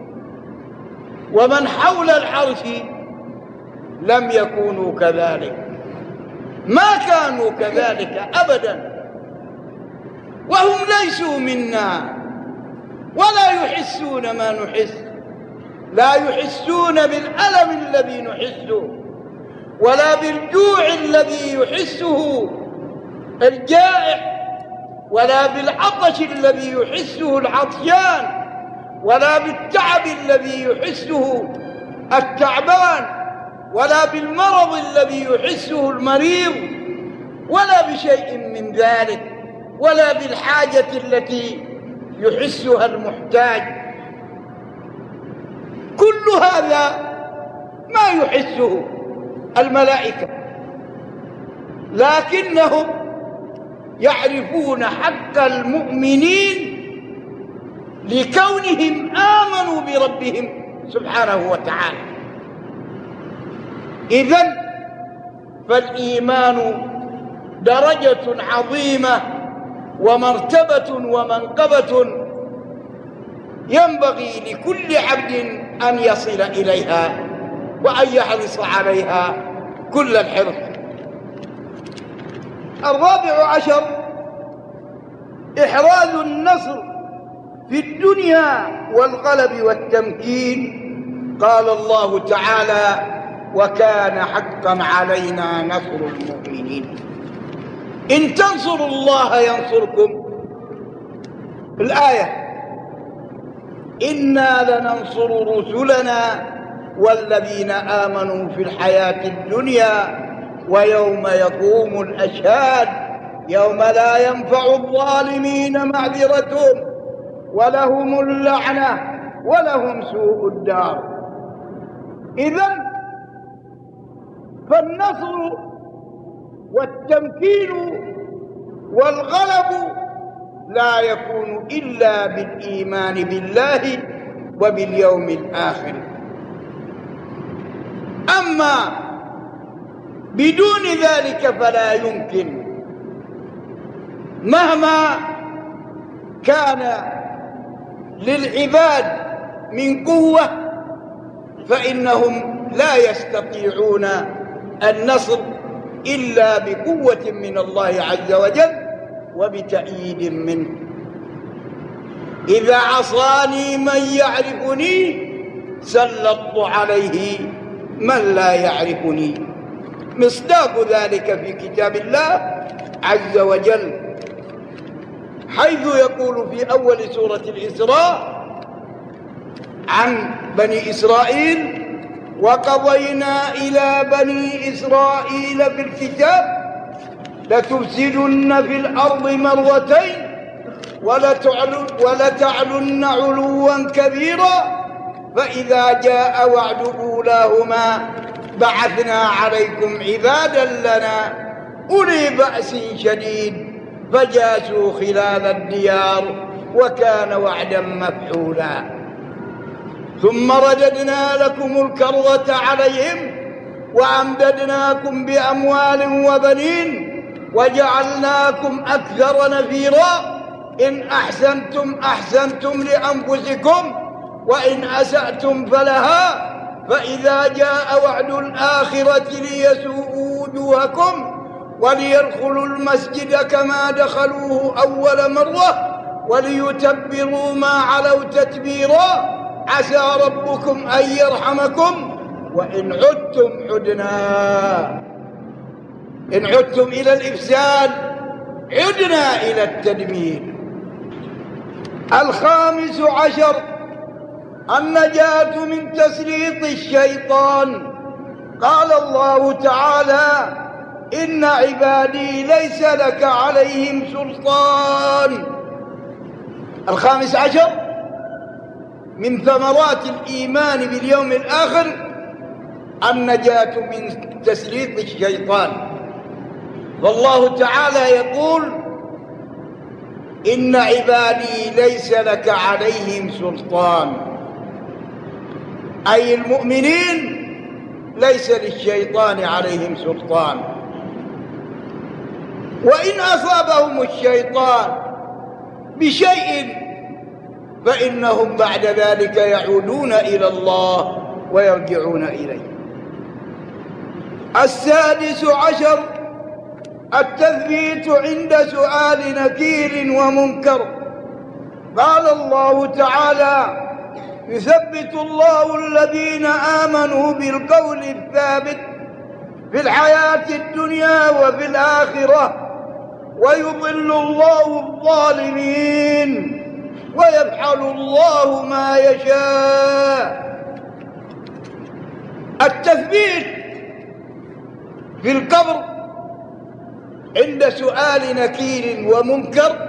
ومن حول العرش لم يكونوا كذلك، ما كانوا كذلك أبدا، وهم ليسوا منا ولا يحسون ما نحس، لا يحسون بالألم الذي نحسه ولا بالجوع الذي يحسه الجائع ولا بالعطش الذي يحسه العطشان ولا بالتعب الذي يحسه التعبان ولا بالمرض الذي يحسه المريض ولا بشيء من ذلك ولا بالحاجة التي يحسها المحتاج. كل هذا ما يحسه الملائكة، لكنهم يعرفون حق المؤمنين لكونهم آمنوا بربهم سبحانه وتعالى. إذن فالإيمان درجة عظيمة ومرتبة ومنقبة ينبغي لكل عبد أن يصل إليها وأن يحرص عليها كل الحرص. الرابع عشر إحراز النصر في الدنيا والغلب والتمكين. قال الله تعالى: وكان حقا علينا نصر المؤمنين. إن تنصروا الله ينصركم. الآية: إنا لننصر رسلنا والذين آمنوا في الحياة الدنيا ويوم يقوم الأشهاد يوم لا ينفع الظالمين معذرتهم ولهم اللعنة ولهم سوء الدار. إذن فالنصر والتمكين والغلب لا يكون إلا بالإيمان بالله وباليوم الآخر. أما بدون ذلك فلا يمكن، مهما كان للعباد من قوة فإنهم لا يستطيعون النصر إلا بقوة من الله عز وجل وبتأييد منه. إذا عصاني من يعرفني سلطت عليه من لا يعرفني. مصداق ذلك في كتاب الله عز وجل، حيث يقول في أول سورة الإسراء عن بني إسرائيل: وقضينا إلى بني إسرائيل في الكتاب لتفسدن في الأرض مرتين ولتعلن علوا كبيرا فإذا جاء وعد أولاهما بعثنا عليكم عبادا لنا أولي بأس شديد فجاسوا خلال الديار وكان وعدا مفعولا. ثم رددنا لكم الكرة عليهم وأمددناكم بأموال وبنين وجعلناكم أكثر نفيرا إن أحسنتم أحسنتم لأنفسكم وإن أسأتم فلها فإذا جاء وعد الآخرة ليسوءوا وجوهكم وليدخلوا المسجد كما دخلوه أول مرة وليتبروا ما علوا تتبيرا عسى ربكم أن يرحمكم وإن عدتم عدنا. إن عدتم إلى الإفساد عدنا إلى التدمير. الخامس عشر النجاة من تسليط الشيطان. قال الله تعالى: إن عبادي ليس لك عليهم سلطان. الخامس عشر من ثمرات الإيمان باليوم الآخر النجاة من تسليط الشيطان. والله تعالى يقول: إن عبادي ليس لك عليهم سلطان، أي المؤمنين ليس للشيطان عليهم سلطان. وإن أصابهم الشيطان بشيء فإنهم بعد ذلك يعودون إلى الله ويرجعون إليه. السادس عشر التثبيت عند سؤال نكير ومنكر. قال الله تعالى: يثبت الله الذين آمنوا بالقول الثابت في الحياة الدنيا وفي الآخرة ويضل الله الظالمين ويفعل الله ما يشاء. التثبيت في القبر عند سؤال نكير ومنكر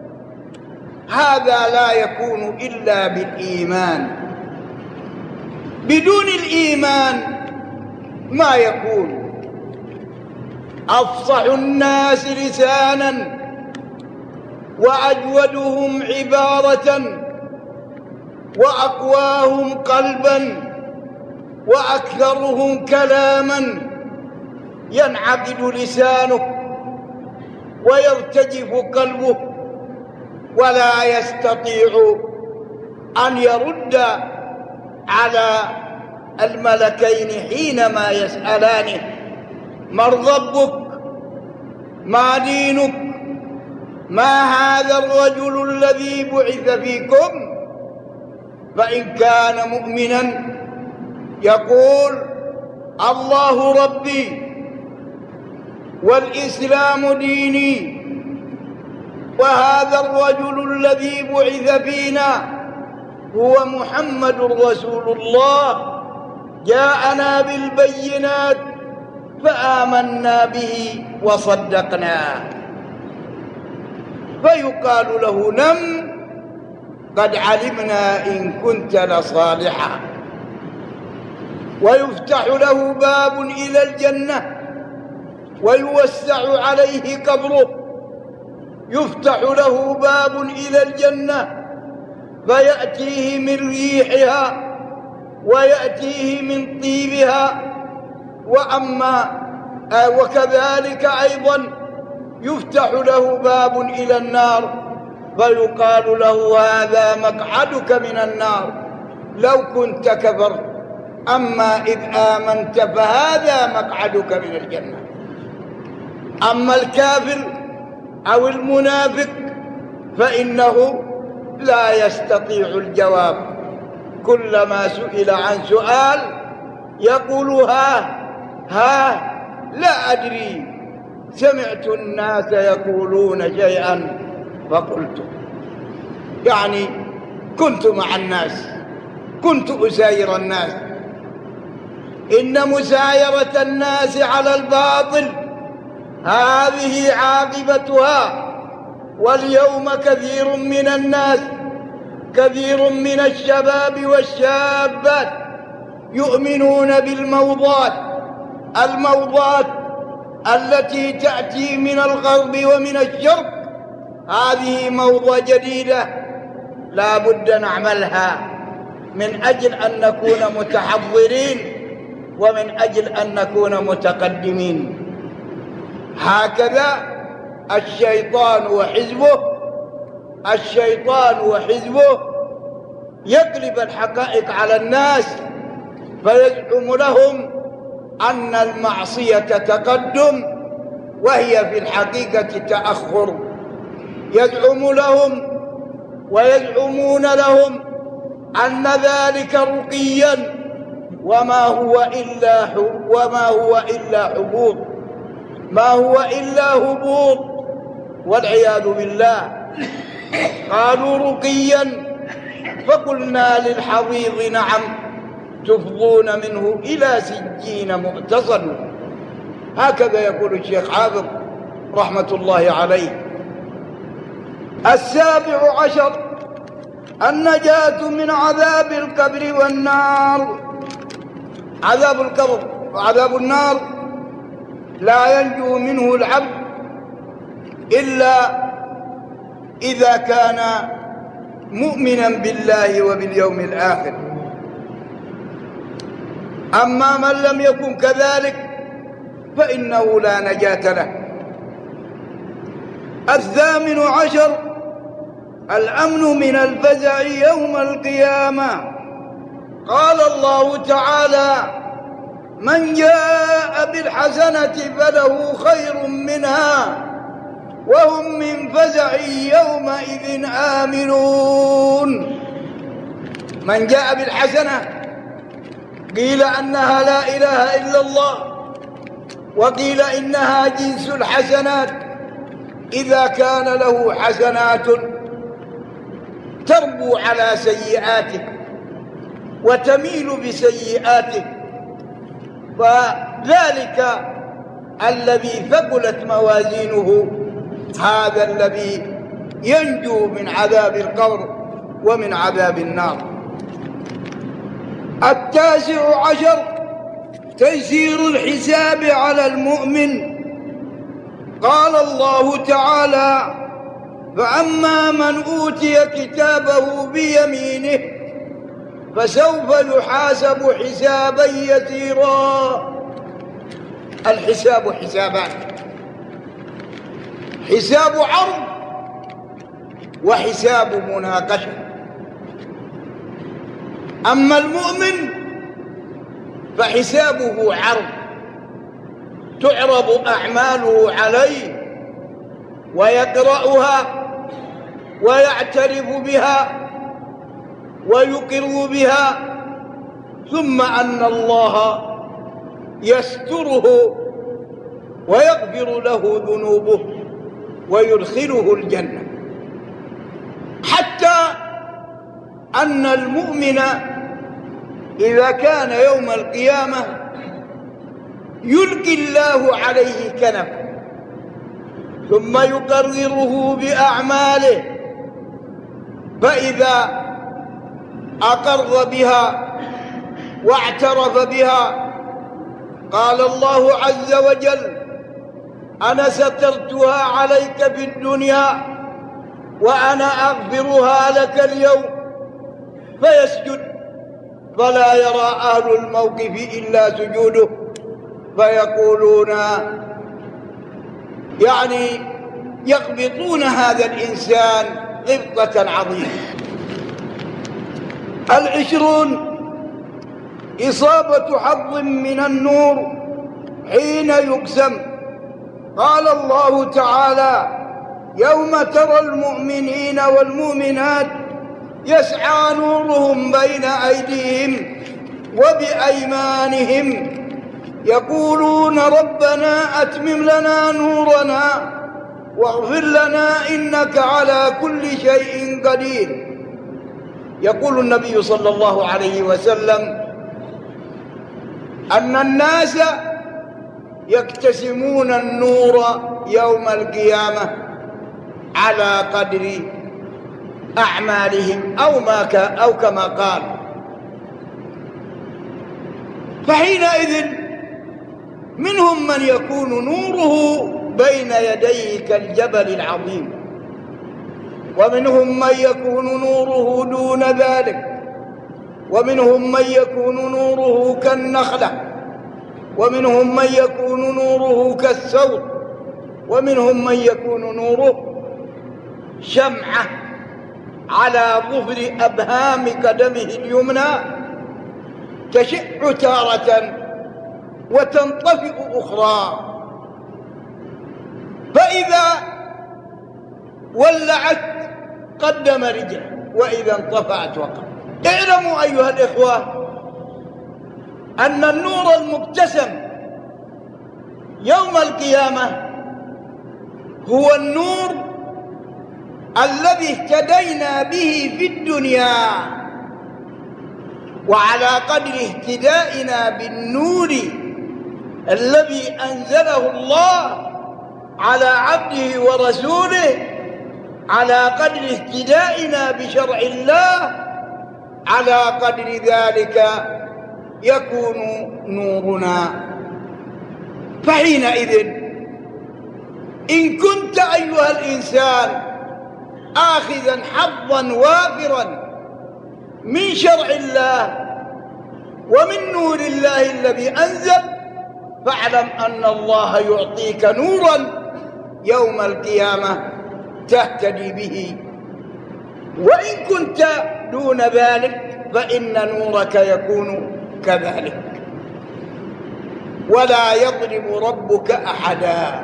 هذا لا يكون إلا بالإيمان. بدون الإيمان ما يكون. أفصح الناس لسانا وأجودهم عبارة وأقواهم قلبا وأكثرهم كلاما ينعقد لسانه ويرتجف قلبه ولا يستطيع أن يرد على الملكين حينما يسألانه: من ربك؟ ما دينك؟ ما هذا الرجل الذي بعث فيكم؟ فإن كان مؤمنا يقول: الله ربي والإسلام ديني وهذا الرجل الذي بعث فينا هو محمد رسول الله جاءنا بالبينات فآمنا به وصدقناه، فيقال له نم قد علمنا إن كنت لصالحا، ويفتح له باب إلى الجنة ويوسع عليه قبره، يفتح له باب إلى الجنة فيأتيه من ريحها ويأتيه من طيبها، وأما آه وكذلك أيضا يفتح له باب إلى النار فيقال له هذا مقعدك من النار لو كنت كفرت، أما إذ آمنت فهذا مقعدك من الجنة. أما الكافر أو المنافق فإنه لا يستطيع الجواب، كلما سئل عن سؤال يقول ها ها لا أدري، سمعت الناس يقولون شيئا فقلت، يعني كنت مع الناس، كنت أساير الناس. إن مسايرة الناس على الباطل هذه عاقبتها، واليوم كثير من الناس، كثير من الشباب والشابات يؤمنون بالموضات، الموضات التي تأتي من الغرب ومن الشرق، هذه موضة جديدة لا بد نعملها من أجل أن نكون متحضرين ومن أجل أن نكون متقدمين. هكذا الشيطان وحزبه الشيطان وحزبه يقلب الحقائق على الناس فيزعم لهم أن المعصية تقدم وهي في الحقيقة تأخر، يزعم لهم ويزعمون لهم أن ذلك رقيا وما هو إلا وما هو إلا حبوط، ما هو إلا هبوط والعياذ بالله. قالوا رقيا فقلنا للحضيض نعم تفضون منه إلى سجين مغتصل. هكذا يقول الشيخ حافظ رحمة الله عليه. السابع عشر النجاة من عذاب القبر والنار. عذاب القبر وعذاب النار لا ينجو منه العبد إلا إذا كان مؤمنا بالله وباليوم الآخر، أما من لم يكن كذلك فإنه لا نجاة له. الثامن عشر الأمن من الفزع يوم القيامة. قال الله تعالى: من جاء بالحسنة فله خير منها وهم من فزع يومئذ آمنون. من جاء بالحسنة قيل أنها لا إله إلا الله، وقيل إنها جنس الحسنات، إذا كان له حسنات تربو على سيئاته وتميل بسيئاته، فذلك الذي ثقلت موازينه هذا الذي ينجو من عذاب القبر ومن عذاب النار. التاسع عشر تيسير الحساب على المؤمن. قال الله تعالى: فأما من أوتي كتابه بيمينه فسوف يحاسب حسابا يسيرا. الحساب حسابان: حساب عرض وحساب مناقشة. أما المؤمن فحسابه عرض، تعرض أعماله عليه ويقرأها ويعترف بها ويقر بها، ثم أن الله يستره ويغفر له ذنوبه ويدخله الجنة. حتى أن المؤمن إذا كان يوم القيامة يلقي الله عليه كنفه ثم يقرره بأعماله، فإذا أقر بها واعترف بها قال الله عز وجل: أنا سترتها عليك في الدنيا وأنا أغفرها لك اليوم، فيسجد فلا يرى أهل الموقف إلا سجوده، فيقولون يعني يغبطون هذا الإنسان غبطة عظيمة. العشرون: إصابة حظ من النور حين يقسم. قال الله تعالى: يوم ترى المؤمنين والمؤمنات يسعى نورهم بين أيديهم وبأيمانهم يقولون ربنا أتمم لنا نورنا واغفر لنا إنك على كل شيء قدير. يقول النبي صلى الله عليه وسلم أن الناس يقتسمون النور يوم القيامة على قدر أعمالهم أو, ما ك أو كما قال. فحينئذ منهم من يكون نوره بين يديه كالجبل العظيم، ومنهم من يكون نوره دون ذلك، ومنهم من يكون نوره كالنخلة، ومنهم من يكون نوره كالثور، ومنهم من يكون نوره شمعة على ظهر أبهام قدمه اليمنى تشع تارة وتنطفئ أخرى، فإذا ولعت قدم رجله وإذا انطفأت وقف. اعلموا أيها الإخوة أن النور المبتسم يوم القيامة هو النور الذي اهتدينا به في الدنيا، وعلى قدر اهتدائنا بالنور الذي أنزله الله على عبده ورسوله، على قدر اهتدائنا بشرع الله، على قدر ذلك يكون نورنا. فحينئذ إن كنت أيها الإنسان آخذا حظا وافرا من شرع الله ومن نور الله الذي أنزل، فاعلم أن الله يعطيك نورا يوم القيامة تهتدي به. وإن كنت دون ذلك فإن نورك يكون كذلك. ولا يظلم ربك أحدا.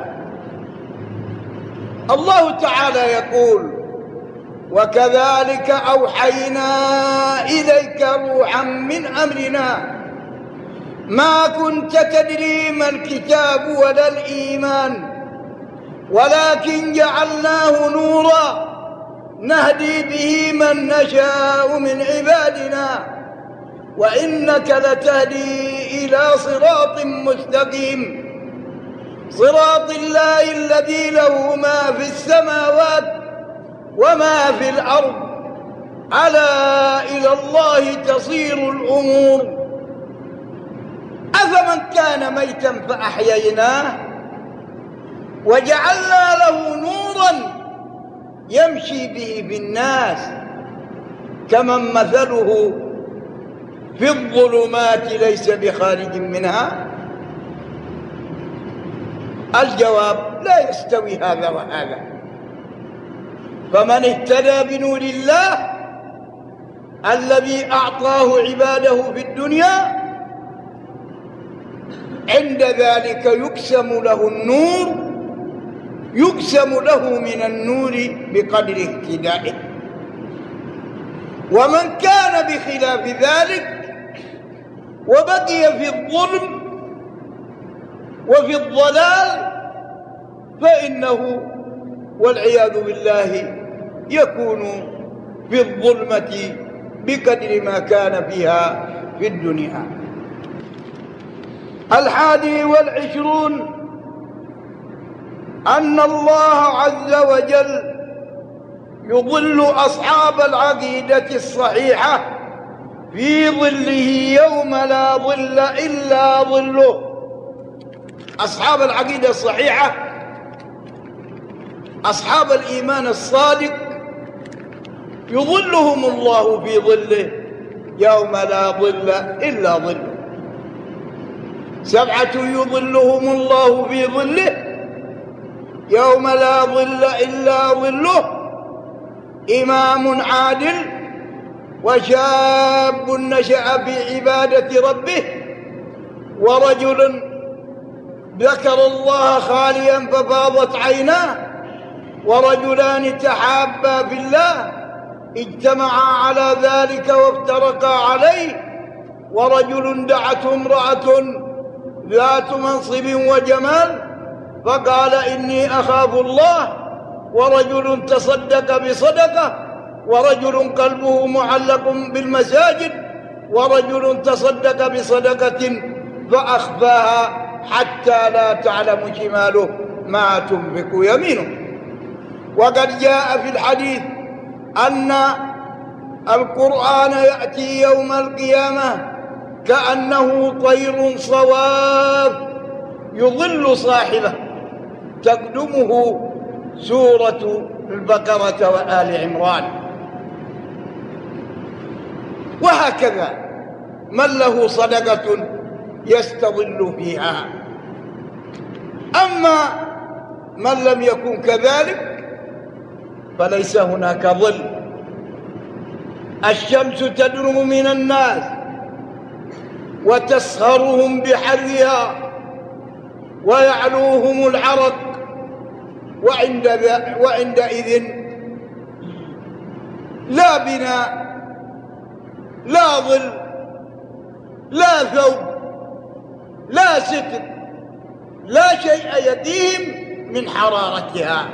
الله تعالى يقول: وكذلك أوحينا إليك روحا من أمرنا ما كنت تدري ما الكتاب ولا الإيمان ولكن جعلناه نورا نهدي به من نشاء من عبادنا وإنك لتهدي إلى صراط مستقيم صراط الله الذي له ما في السماوات وما في الأرض ألا إلى الله تصير الأمور. أفمن كان ميتا فأحييناه وجعلنا له نورا يمشي به في الناس كمن مثله في الظلمات ليس بخارج منها. الجواب: لا يستوي هذا وهذا. فمن اهتدى بنور الله الذي أعطاه عباده في الدنيا عند ذلك يقسم له النور، يقسم له من النور بقدر اهتدائه. ومن كان بخلاف ذلك وبقي في الظلم وفي الضلال فإنه والعياذ بالله يكون في الظلمة بقدر ما كان فيها في الدنيا. الحادي والعشرون أن الله عز وجل يظل أصحاب العقيدة الصحيحة في ظله يوم لا ظل إلا ظله. أصحاب العقيدة الصحيحة، أصحاب الإيمان الصادق، يظلهم الله في ظله يوم لا ظل إلا ظله. سبعة يظلهم الله في ظله يوم لا ظل إلا ظله: إمام عادل، وشاب نشأ في عبادة ربه، ورجل ذكر الله خاليا ففاضت عيناه، ورجلان تحابا في الله اجتمعا على ذلك وافترقا عليه، ورجل دعته امرأة ذات منصب وجمال فقال إني أخاف الله، ورجل تصدق بصدقة، ورجل قلبه معلق بالمساجد، ورجل تصدق بصدقة فأخفاها حتى لا تعلم شماله ما تنفق يمينه. وقد جاء في الحديث أن القرآن يأتي يوم القيامة كأنه طير صواف يظل صاحبه، تقدمه سورة البقرة وآل عمران. وهكذا من له صدقة يستظل فيها. أما من لم يكن كذلك فليس هناك ظل. الشمس تدنو من الناس وتسهرهم بحرها ويعلوهم العرق، وعند وعندئذ لا بناء، لا ظل، لا ثوب، لا ستر، لا شيء يديم من حرارتها،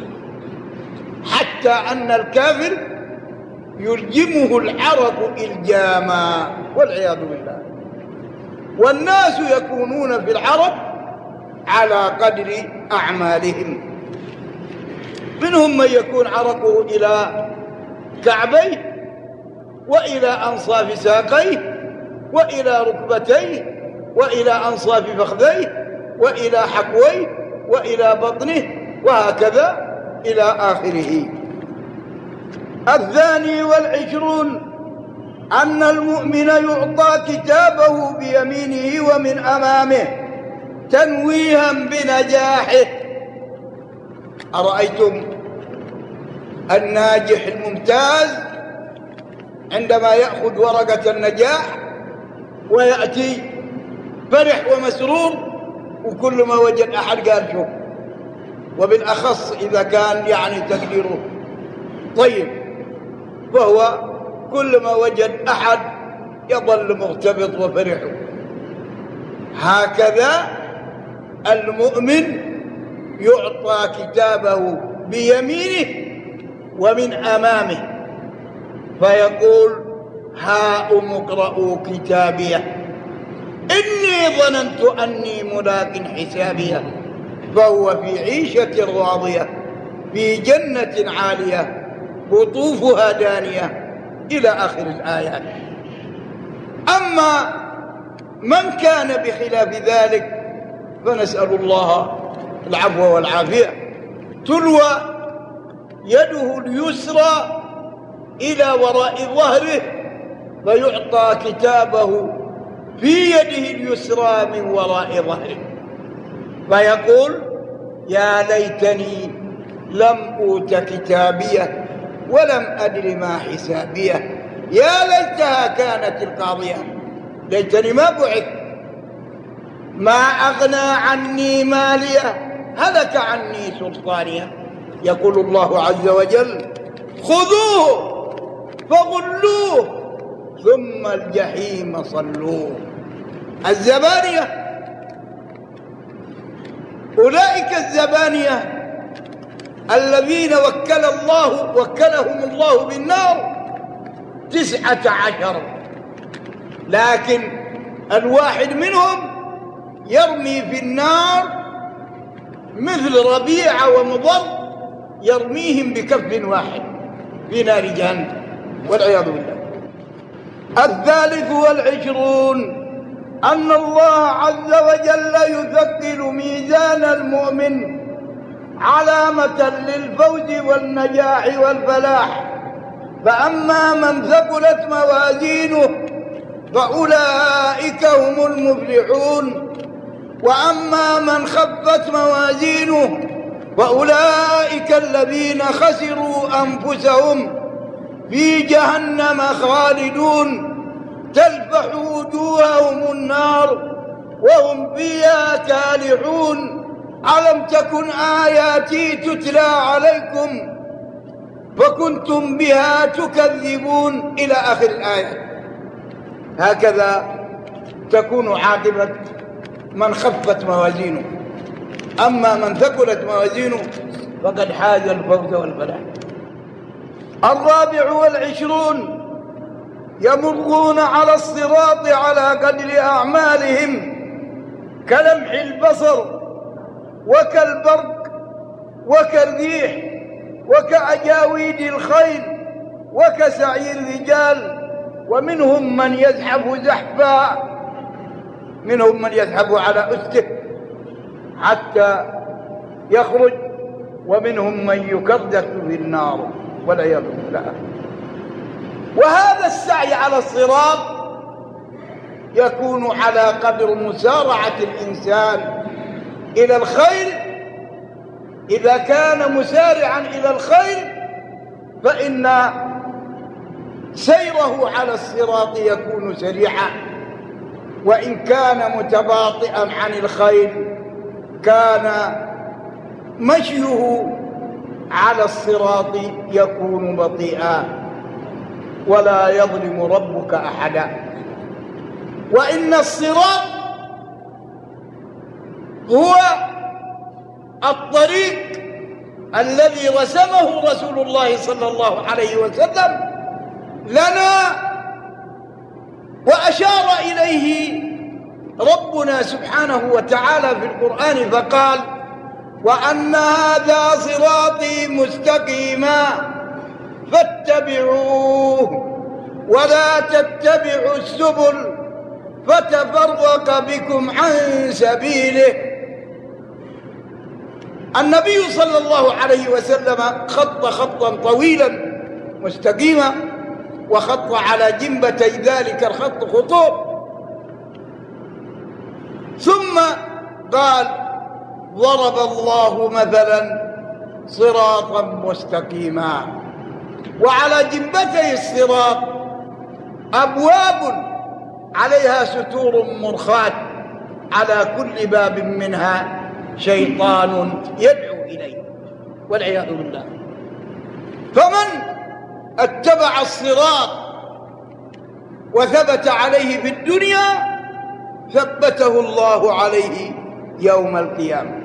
حتى أن الكافر يلجمه العرق إلجاما والعياذ بالله. والناس يكونون في العرق على قدر أعمالهم، منهم من يكون عرقه إلى كعبيه وإلى أنصاف ساقيه وإلى ركبتيه وإلى أنصاف فخذيه وإلى حقويه وإلى بطنه، وهكذا إلى آخره. الثاني والعشرون أن المؤمن يعطى كتابه بيمينه ومن أمامه تنويها بنجاحه. أرأيتم الناجح الممتاز عندما يأخذ ورقة النجاح ويأتي فرح ومسرور، وكل ما وجد أحد قال شوف، وبالأخص إذا كان يعني تقديره طيب، فهو كل ما وجد أحد يظل مغتبط وفرح. هكذا المؤمن يعطى كتابه بيمينه ومن أمامه فيقول هاؤم اقرءوا كتابيه إني ظننت أني ملاق حسابيه، فهو في عيشة راضية في جنة عالية قطوفها دانية إلى آخر الآيات. أما من كان بخلاف ذلك فنسأل الله العفو والعافية، تلوى يده اليسرى إلى وراء ظهره فيعطى كتابه في يده اليسرى من وراء ظهره فيقول يا ليتني لم أوت كتابيه ولم أدر ما حسابيه، يا ليتها كانت القاضية، ليتني ما بعثت، ما أغنى عني ماليه، هلك عني سلطانيه. يقول الله عز وجل خذوه فغلوه ثم الجحيم صلوه. الزبانية، أولئك الزبانية الذين وكل الله وكلهم الله بالنار تسعة عشر، لكن الواحد منهم يرمي في النار مثل ربيعة ومضر يرميهم بكف واحد في نار جهنم والعياذ بالله. الثالث والعشرون أن الله عز وجل يثقل ميزان المؤمن علامة للفوز والنجاح والفلاح، فأما من ثقلت موازينه فأولئك هم المفلحون، وأما من خفت موازينه فأولئك الذين خسروا أنفسهم في جهنم خالدون تلفح وجوههم النار وهم فيها كالحون. ألم تكن آياتي تتلى عليكم فكنتم بها تكذبون إلى آخر الآية. هكذا تكون عاقبة من خفت موازينه. أما من ثقلت موازينه فقد حاز الفوز والفلاح. الرابع والعشرون يمرون على الصراط على قدر أعمالهم كلمح البصر وكالبرق وكالريح وكأجاويد الخيل وكسعي الرجال، ومنهم من يزحف زحفا، منهم من يزحف على أسته حتى يخرج، ومنهم من يكدس في النار والعياذ بالله. وهذا السعي على الصراط يكون على قدر مسارعة الإنسان إلى الخير. إذا كان مسارعا إلى الخير فإن سيره على الصراط يكون سريعا، وإن كان متباطئا عن الخير كان مشيه على الصراط يكون بطيئا، ولا يظلم ربك أحدا. وإن الصراط هو الطريق الذي رسمه رسول الله صلى الله عليه وسلم لنا وأشار إليه ربنا سبحانه وتعالى في القرآن فقال: وأن هذا صراطي مستقيما فاتبعوه ولا تتبعوا السبل فتفرق بكم عن سبيله. النبي صلى الله عليه وسلم خط خطا طويلا مستقيما، وخط على جنبتي ذلك الخط خطوط، ثم قال: ضرب الله مثلا صراطا مستقيما، وعلى جنبتي الصراط أبواب عليها ستور مرخاة، على كل باب منها شيطان يدعو إليه والعياذ بالله. فمن اتبع الصراط وثبت عليه في الدنيا ثبته الله عليه يوم القيامة.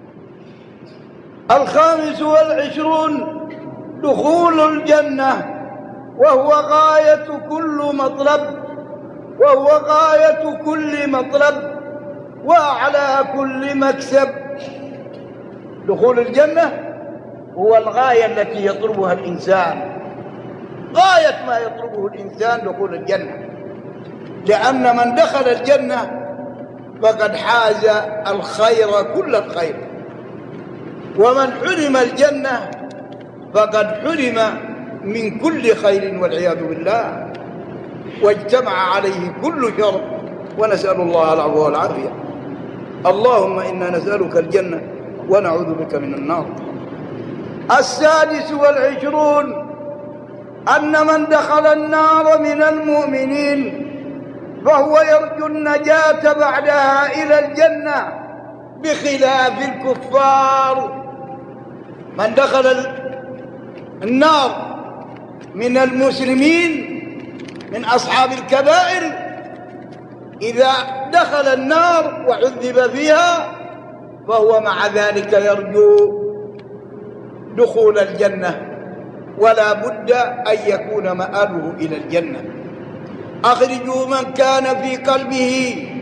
الخامس والعشرون دخول الجنة، وهو غاية كل مطلب وهو غاية كل مطلب وأعلى كل مكسب. دخول الجنة هو الغاية التي يطلبها الإنسان، غاية ما يطلبه الإنسان دخول الجنة، لأن من دخل الجنة فقد حاز الخير كل الخير، ومن حرم الجنة فقد حرم من كل خير والعياذ بالله، واجتمع عليه كل شر، ونسأل الله العفو والعافية. اللهم إنا نسألك الجنة ونعوذ بك من النار. السادس والعشرون أن من دخل النار من المؤمنين فهو يرجو النجاة بعدها إلى الجنة، بخلاف الكفار. من دخل النار من المسلمين من أصحاب الكبائر إذا دخل النار وعذب فيها فهو مع ذلك يرجو دخول الجنة، ولا بد أن يكون مآله إلى الجنة. أخرجوا من كان في قلبه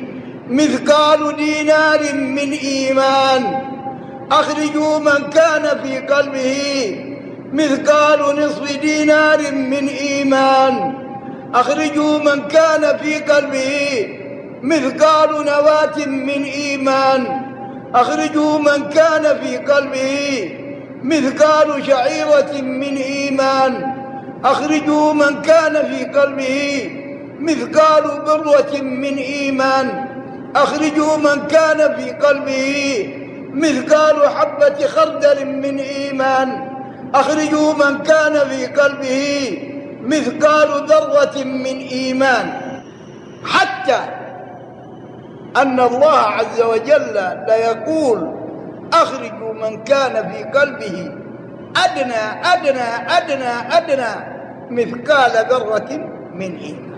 مثقال دينار من إيمان أخرجوا من كان في قلبه مثقال نصف دينار من إيمان أخرجوا من كان في قلبه مثقال نواة من إيمان أخرجوا من كان في قلبه مثقال شعيرة من إيمان أخرجوا من كان في قلبه مثقال بروة من إيمان أخرجوا من كان في قلبه مثقال حبة خردل من إيمان أخرجوا من كان في قلبه مثقال ذرة من إيمان. حتى أن الله عز وجل ليقول أخرجوا من كان في قلبه أدنى أدنى أدنى أدنى مثقال ذرة من إيمان.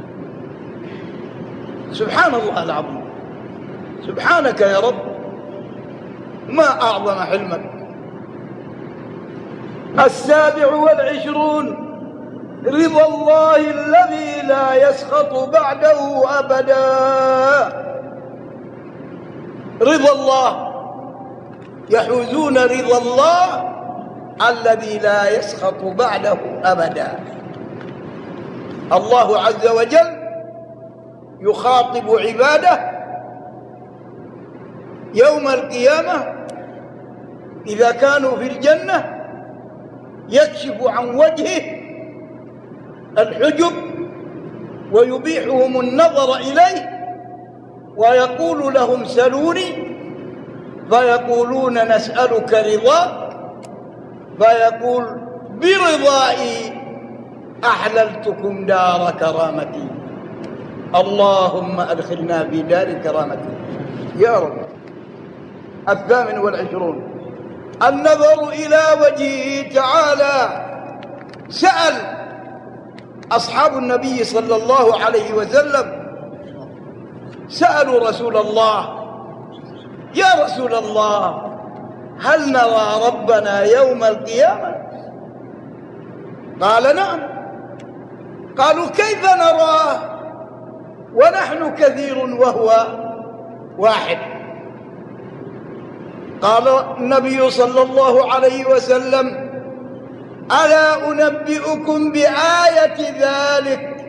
سبحان الله العظيم، سبحانك يا رب، ما أعظم حلمك. السابع والعشرون رضا الله الذي لا يسخط بعده أبدا. رضا الله، يحوزون رضا الله الذي لا يسخط بعده أبدا. الله عز وجل يخاطب عباده يوم القيامة إذا كانوا في الجنة، يكشف عن وجهه الحجب ويبيحهم النظر إليه ويقول لهم سلوني، فيقولون نسألك رضاك، فيقول برضائي أحللتكم دار كرامتي، اللهم أدخلنا في دار كرامتي يا رب. الثامن والعشرون النظر إلى وجهه تعالى. سأل أصحاب النبي صلى الله عليه وسلم، سألوا رسول الله: يا رسول الله، هل نرى ربنا يوم القيامة؟ قال: نعم. قالوا: كيف نراه ونحن كثير وهو واحد؟ قال النبي صلى الله عليه وسلم: ألا أنبئكم بآية ذلك؟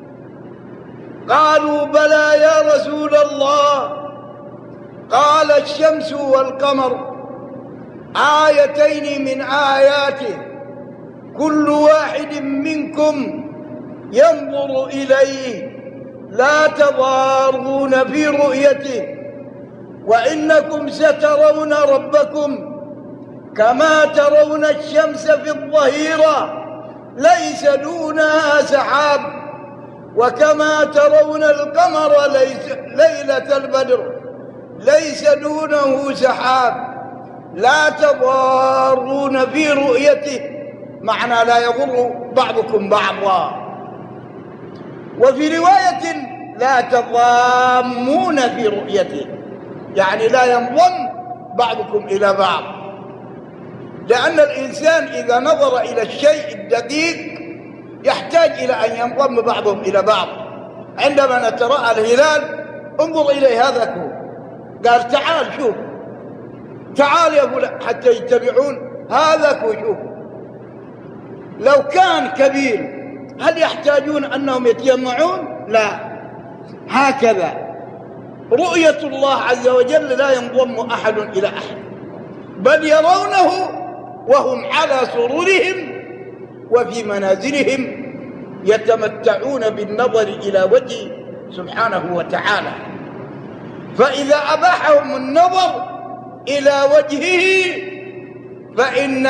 قالوا: بلى يا رسول الله. قال: الشمس والقمر آيتين من آياته، كل واحد منكم ينظر إليه لا تضارون في رؤيته، وإنكم سترون ربكم كما ترون الشمس في الظهيرة ليس دونها سحاب، وكما ترون القمر ليس ليلة البدر ليس دونه سحاب، لا تضارون في رؤيته، معنى لا يضر بعضكم بعضا. وفي رواية لا تضامون في رؤيته، يعني لا ينضم بعضكم إلى بعض، لأن الإنسان إذا نظر إلى الشيء الدقيق يحتاج إلى أن ينضم بعضهم إلى بعض. عندما نتراءى الهلال انظر إليه، هذا كو قال: تعال شوف، تعال يا فلان، حتى يتبعون، هذا كو شوف. لو كان كبير هل يحتاجون أنهم يتجمعون؟ لا، هكذا رؤية الله عز وجل لا ينضم أحد إلى أحد، بل يرونه وهم على سرورهم وفي منازلهم يتمتعون بالنظر إلى وجهه سبحانه وتعالى. فإذا أباحهم النظر إلى وجهه فإن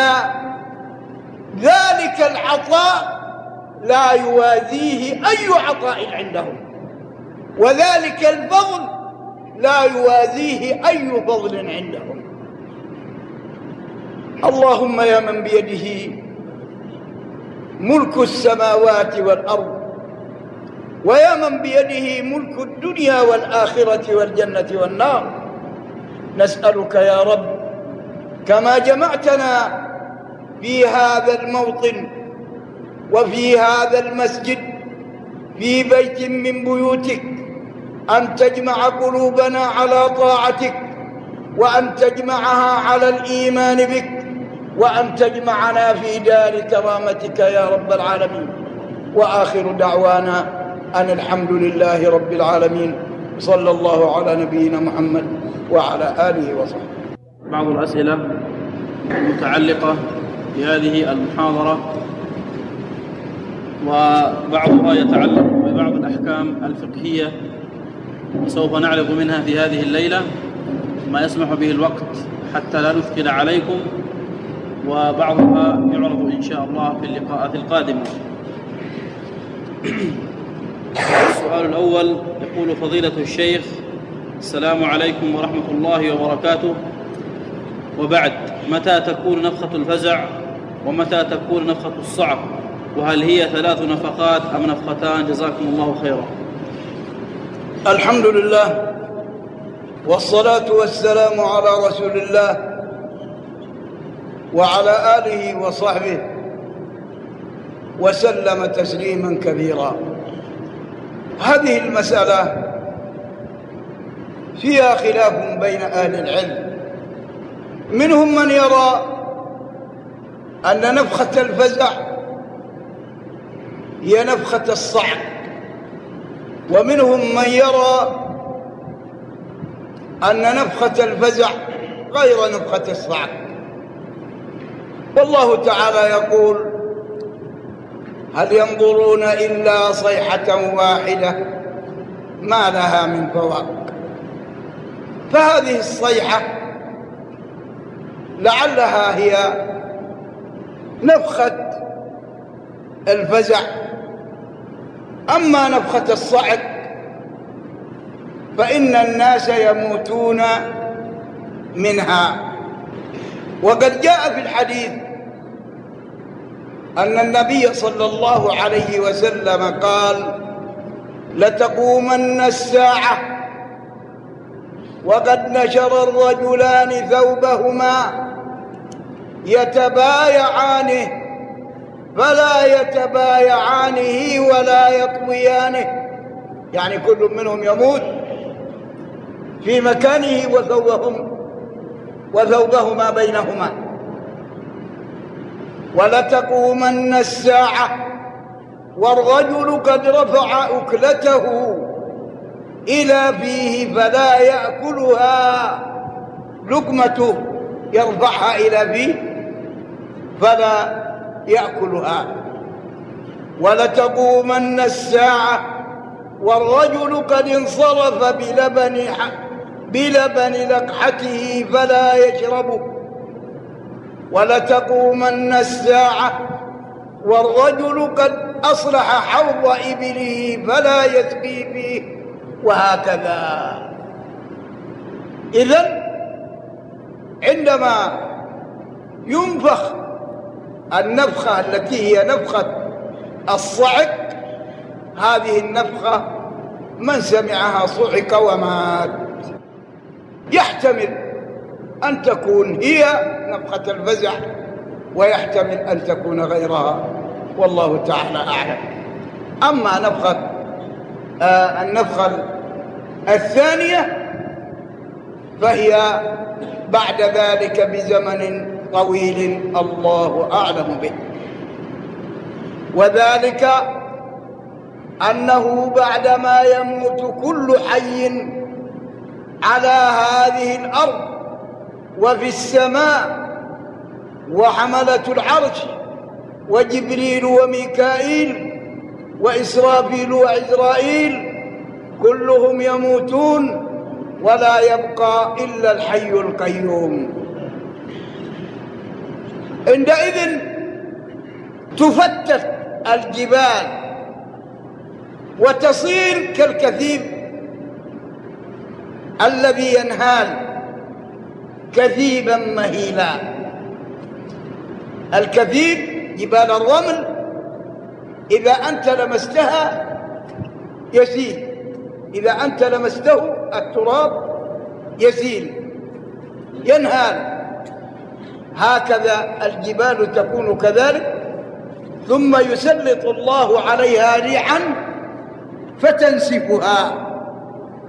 ذلك العطاء لا يوازيه أي عطاء عندهم، وذلك الفضل لا يوازيه أي فضل عندهم. اللهم يا من بيده ملك السماوات والأرض، ويا من بيده ملك الدنيا والآخرة والجنة والنار، نسألك يا رب كما جمعتنا في هذا الموطن وفي هذا المسجد في بيت من بيوتك أن تجمع قلوبنا على طاعتك، وأن تجمعها على الإيمان بك، وأن تجمعنا في دار كرامتك يا رب العالمين. وآخر دعوانا أن الحمد لله رب العالمين، صلى الله على نبينا محمد وعلى آله وصحبه. بعض الأسئلة المتعلقة بهذه المحاضرة، وبعضها يتعلق ببعض الأحكام الفقهية، وسوف نعرض منها في هذه الليلة ما يسمح به الوقت حتى لا نثقل عليكم، وبعضها يعرض إن شاء الله في اللقاءات القادمة. السؤال الأول يقول: فضيلة الشيخ، السلام عليكم ورحمة الله وبركاته، وبعد، متى تكون نفخة الفزع ومتى تكون نفخة الصعق؟ وهل هي ثلاث نفخات أم نفختان؟ جزاكم الله خيرا. الحمد لله والصلاة والسلام على رسول الله وعلى آله وصحبه وسلم تسليما كبيرا. هذه المسألة فيها خلاف بين أهل العلم، منهم من يرى أن نفخة الفزع هي نفخة الصعق، ومنهم من يرى أن نفخة الفزع غير نفخة الصعق. والله تعالى يقول: هل ينظرون إلا صيحة واحدة ما لها من فواق. فهذه الصيحة لعلها هي نفخة الفزع، أما نفخة الصعق فإن الناس يموتون منها. وقد جاء في الحديث أن النبي صلى الله عليه وسلم قال: لتقومن الساعة وقد نشر الرجلان ثوبهما يتبايعانه فلا يتبايعانه ولا يطويانه، يعني كل منهم يموت في مكانه وثوبهم وثوبهما بينهما. ولتقومن الساعة والرجل قد رفع أكلته إلى فيه فلا يأكلها، لقمته يرفعها إلى فيه فلا يأكلها. ولتقومن الساعة والرجل قد انصرف بلبن بلبن لقحته فلا يشربه. ولتقومن الساعة والرجل قد أصلح حوض إبله فلا يسقي فيه، وهكذا. إذن عندما ينفخ النفخة التي هي نفخة الصعق، هذه النفخة من سمعها صعق ومات. يحتمل أن تكون هي نفخة الفزع، ويحتمل أن تكون غيرها، والله تعالى أعلم. أما نفخة آه النفخة الثانية فهي بعد ذلك بزمن طويل الله أعلم به، وذلك أنه بعدما يموت كل حي على هذه الأرض وفي السماء وحملة العرش وجبريل وميكائيل وإسرافيل وعزرائيل كلهم يموتون، ولا يبقى إلا الحي القيوم. عندئذ تفتت الجبال وتصير كالكثيب الذي ينهال كثيبا مهيلا. الكثيب جبال الرمل إذا أنت لمستها يسيل، إذا أنت لمسته التراب يسيل ينهال. هكذا الجبال تكون كذلك، ثم يسلط الله عليها ريحا فتنسفها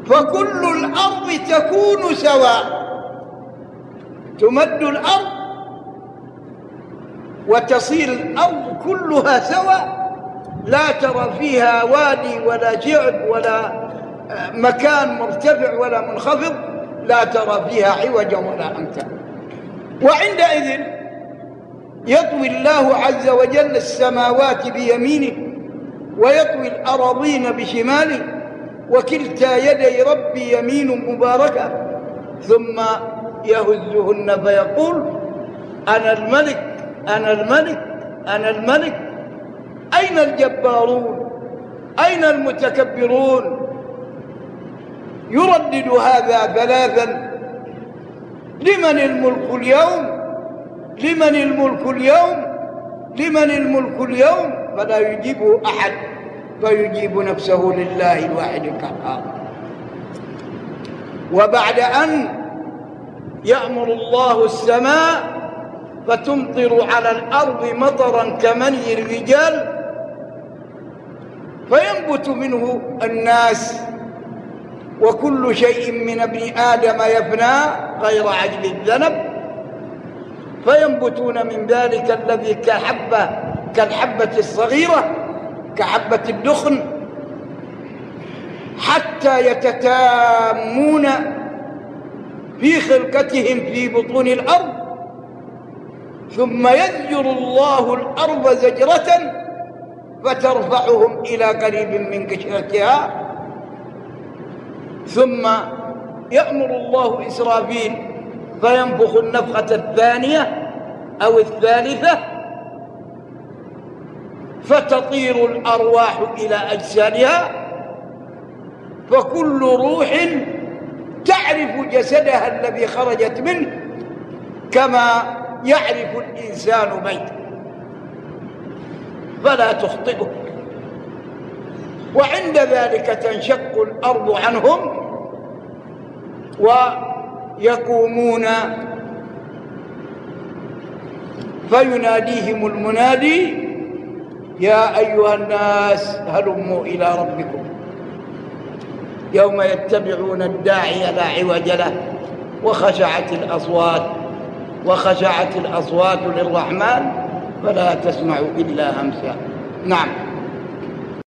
فكل الأرض تكون سواء، تمد الأرض وتصير الأرض كلها سواء، لا ترى فيها وادي ولا شعب ولا مكان مرتفع ولا منخفض، لا ترى فيها عوجا ولا أمتا. وعندئذ يطوي الله عز وجل السماوات بيمينه ويطوي الأراضين بشماله، وكلتا يدي ربي يمين مباركة، ثم يهزهن فيقول أنا الملك أنا الملك أنا الملك، أين الجبارون أين المتكبرون؟ يردد هذا ثلاثا: لمن الملك اليوم لمن الملك اليوم لمن الملك اليوم؟ فلا يجيبه أحد، فيجيب نفسه لله الواحد القهار. وبعد أن يأمر الله السماء فتمطر على الأرض مطرا كمني الرجال، فينبت منه الناس، وكل شيء من ابن آدم يفنى غير عجل الذنب، فينبتون من ذلك الذي كحبة كالحبة الصغيرة كحبة الدخن، حتى يتتامون في خلقتهم في بطون الأرض، ثم يزجر الله الأرض زجرة فترفعهم إلى قريب من قشرتها، ثم يأمر الله إسرافيل فينفخ النفخة الثانية أو الثالثة، فتطير الأرواح إلى أجسادها، فكل روح تعرف جسدها الذي خرجت منه كما يعرف الإنسان بيته، فلا تخطئه. وعند ذلك تنشق الأرض عنهم ويقومون، فيناديهم المنادي: يا أيها الناس هلموا إلى ربكم، يوم يتبعون الداعي لا عوج له وخشعت الأصوات وخشعت الأصوات للرحمن فلا تسمع إلا همسا. نعم.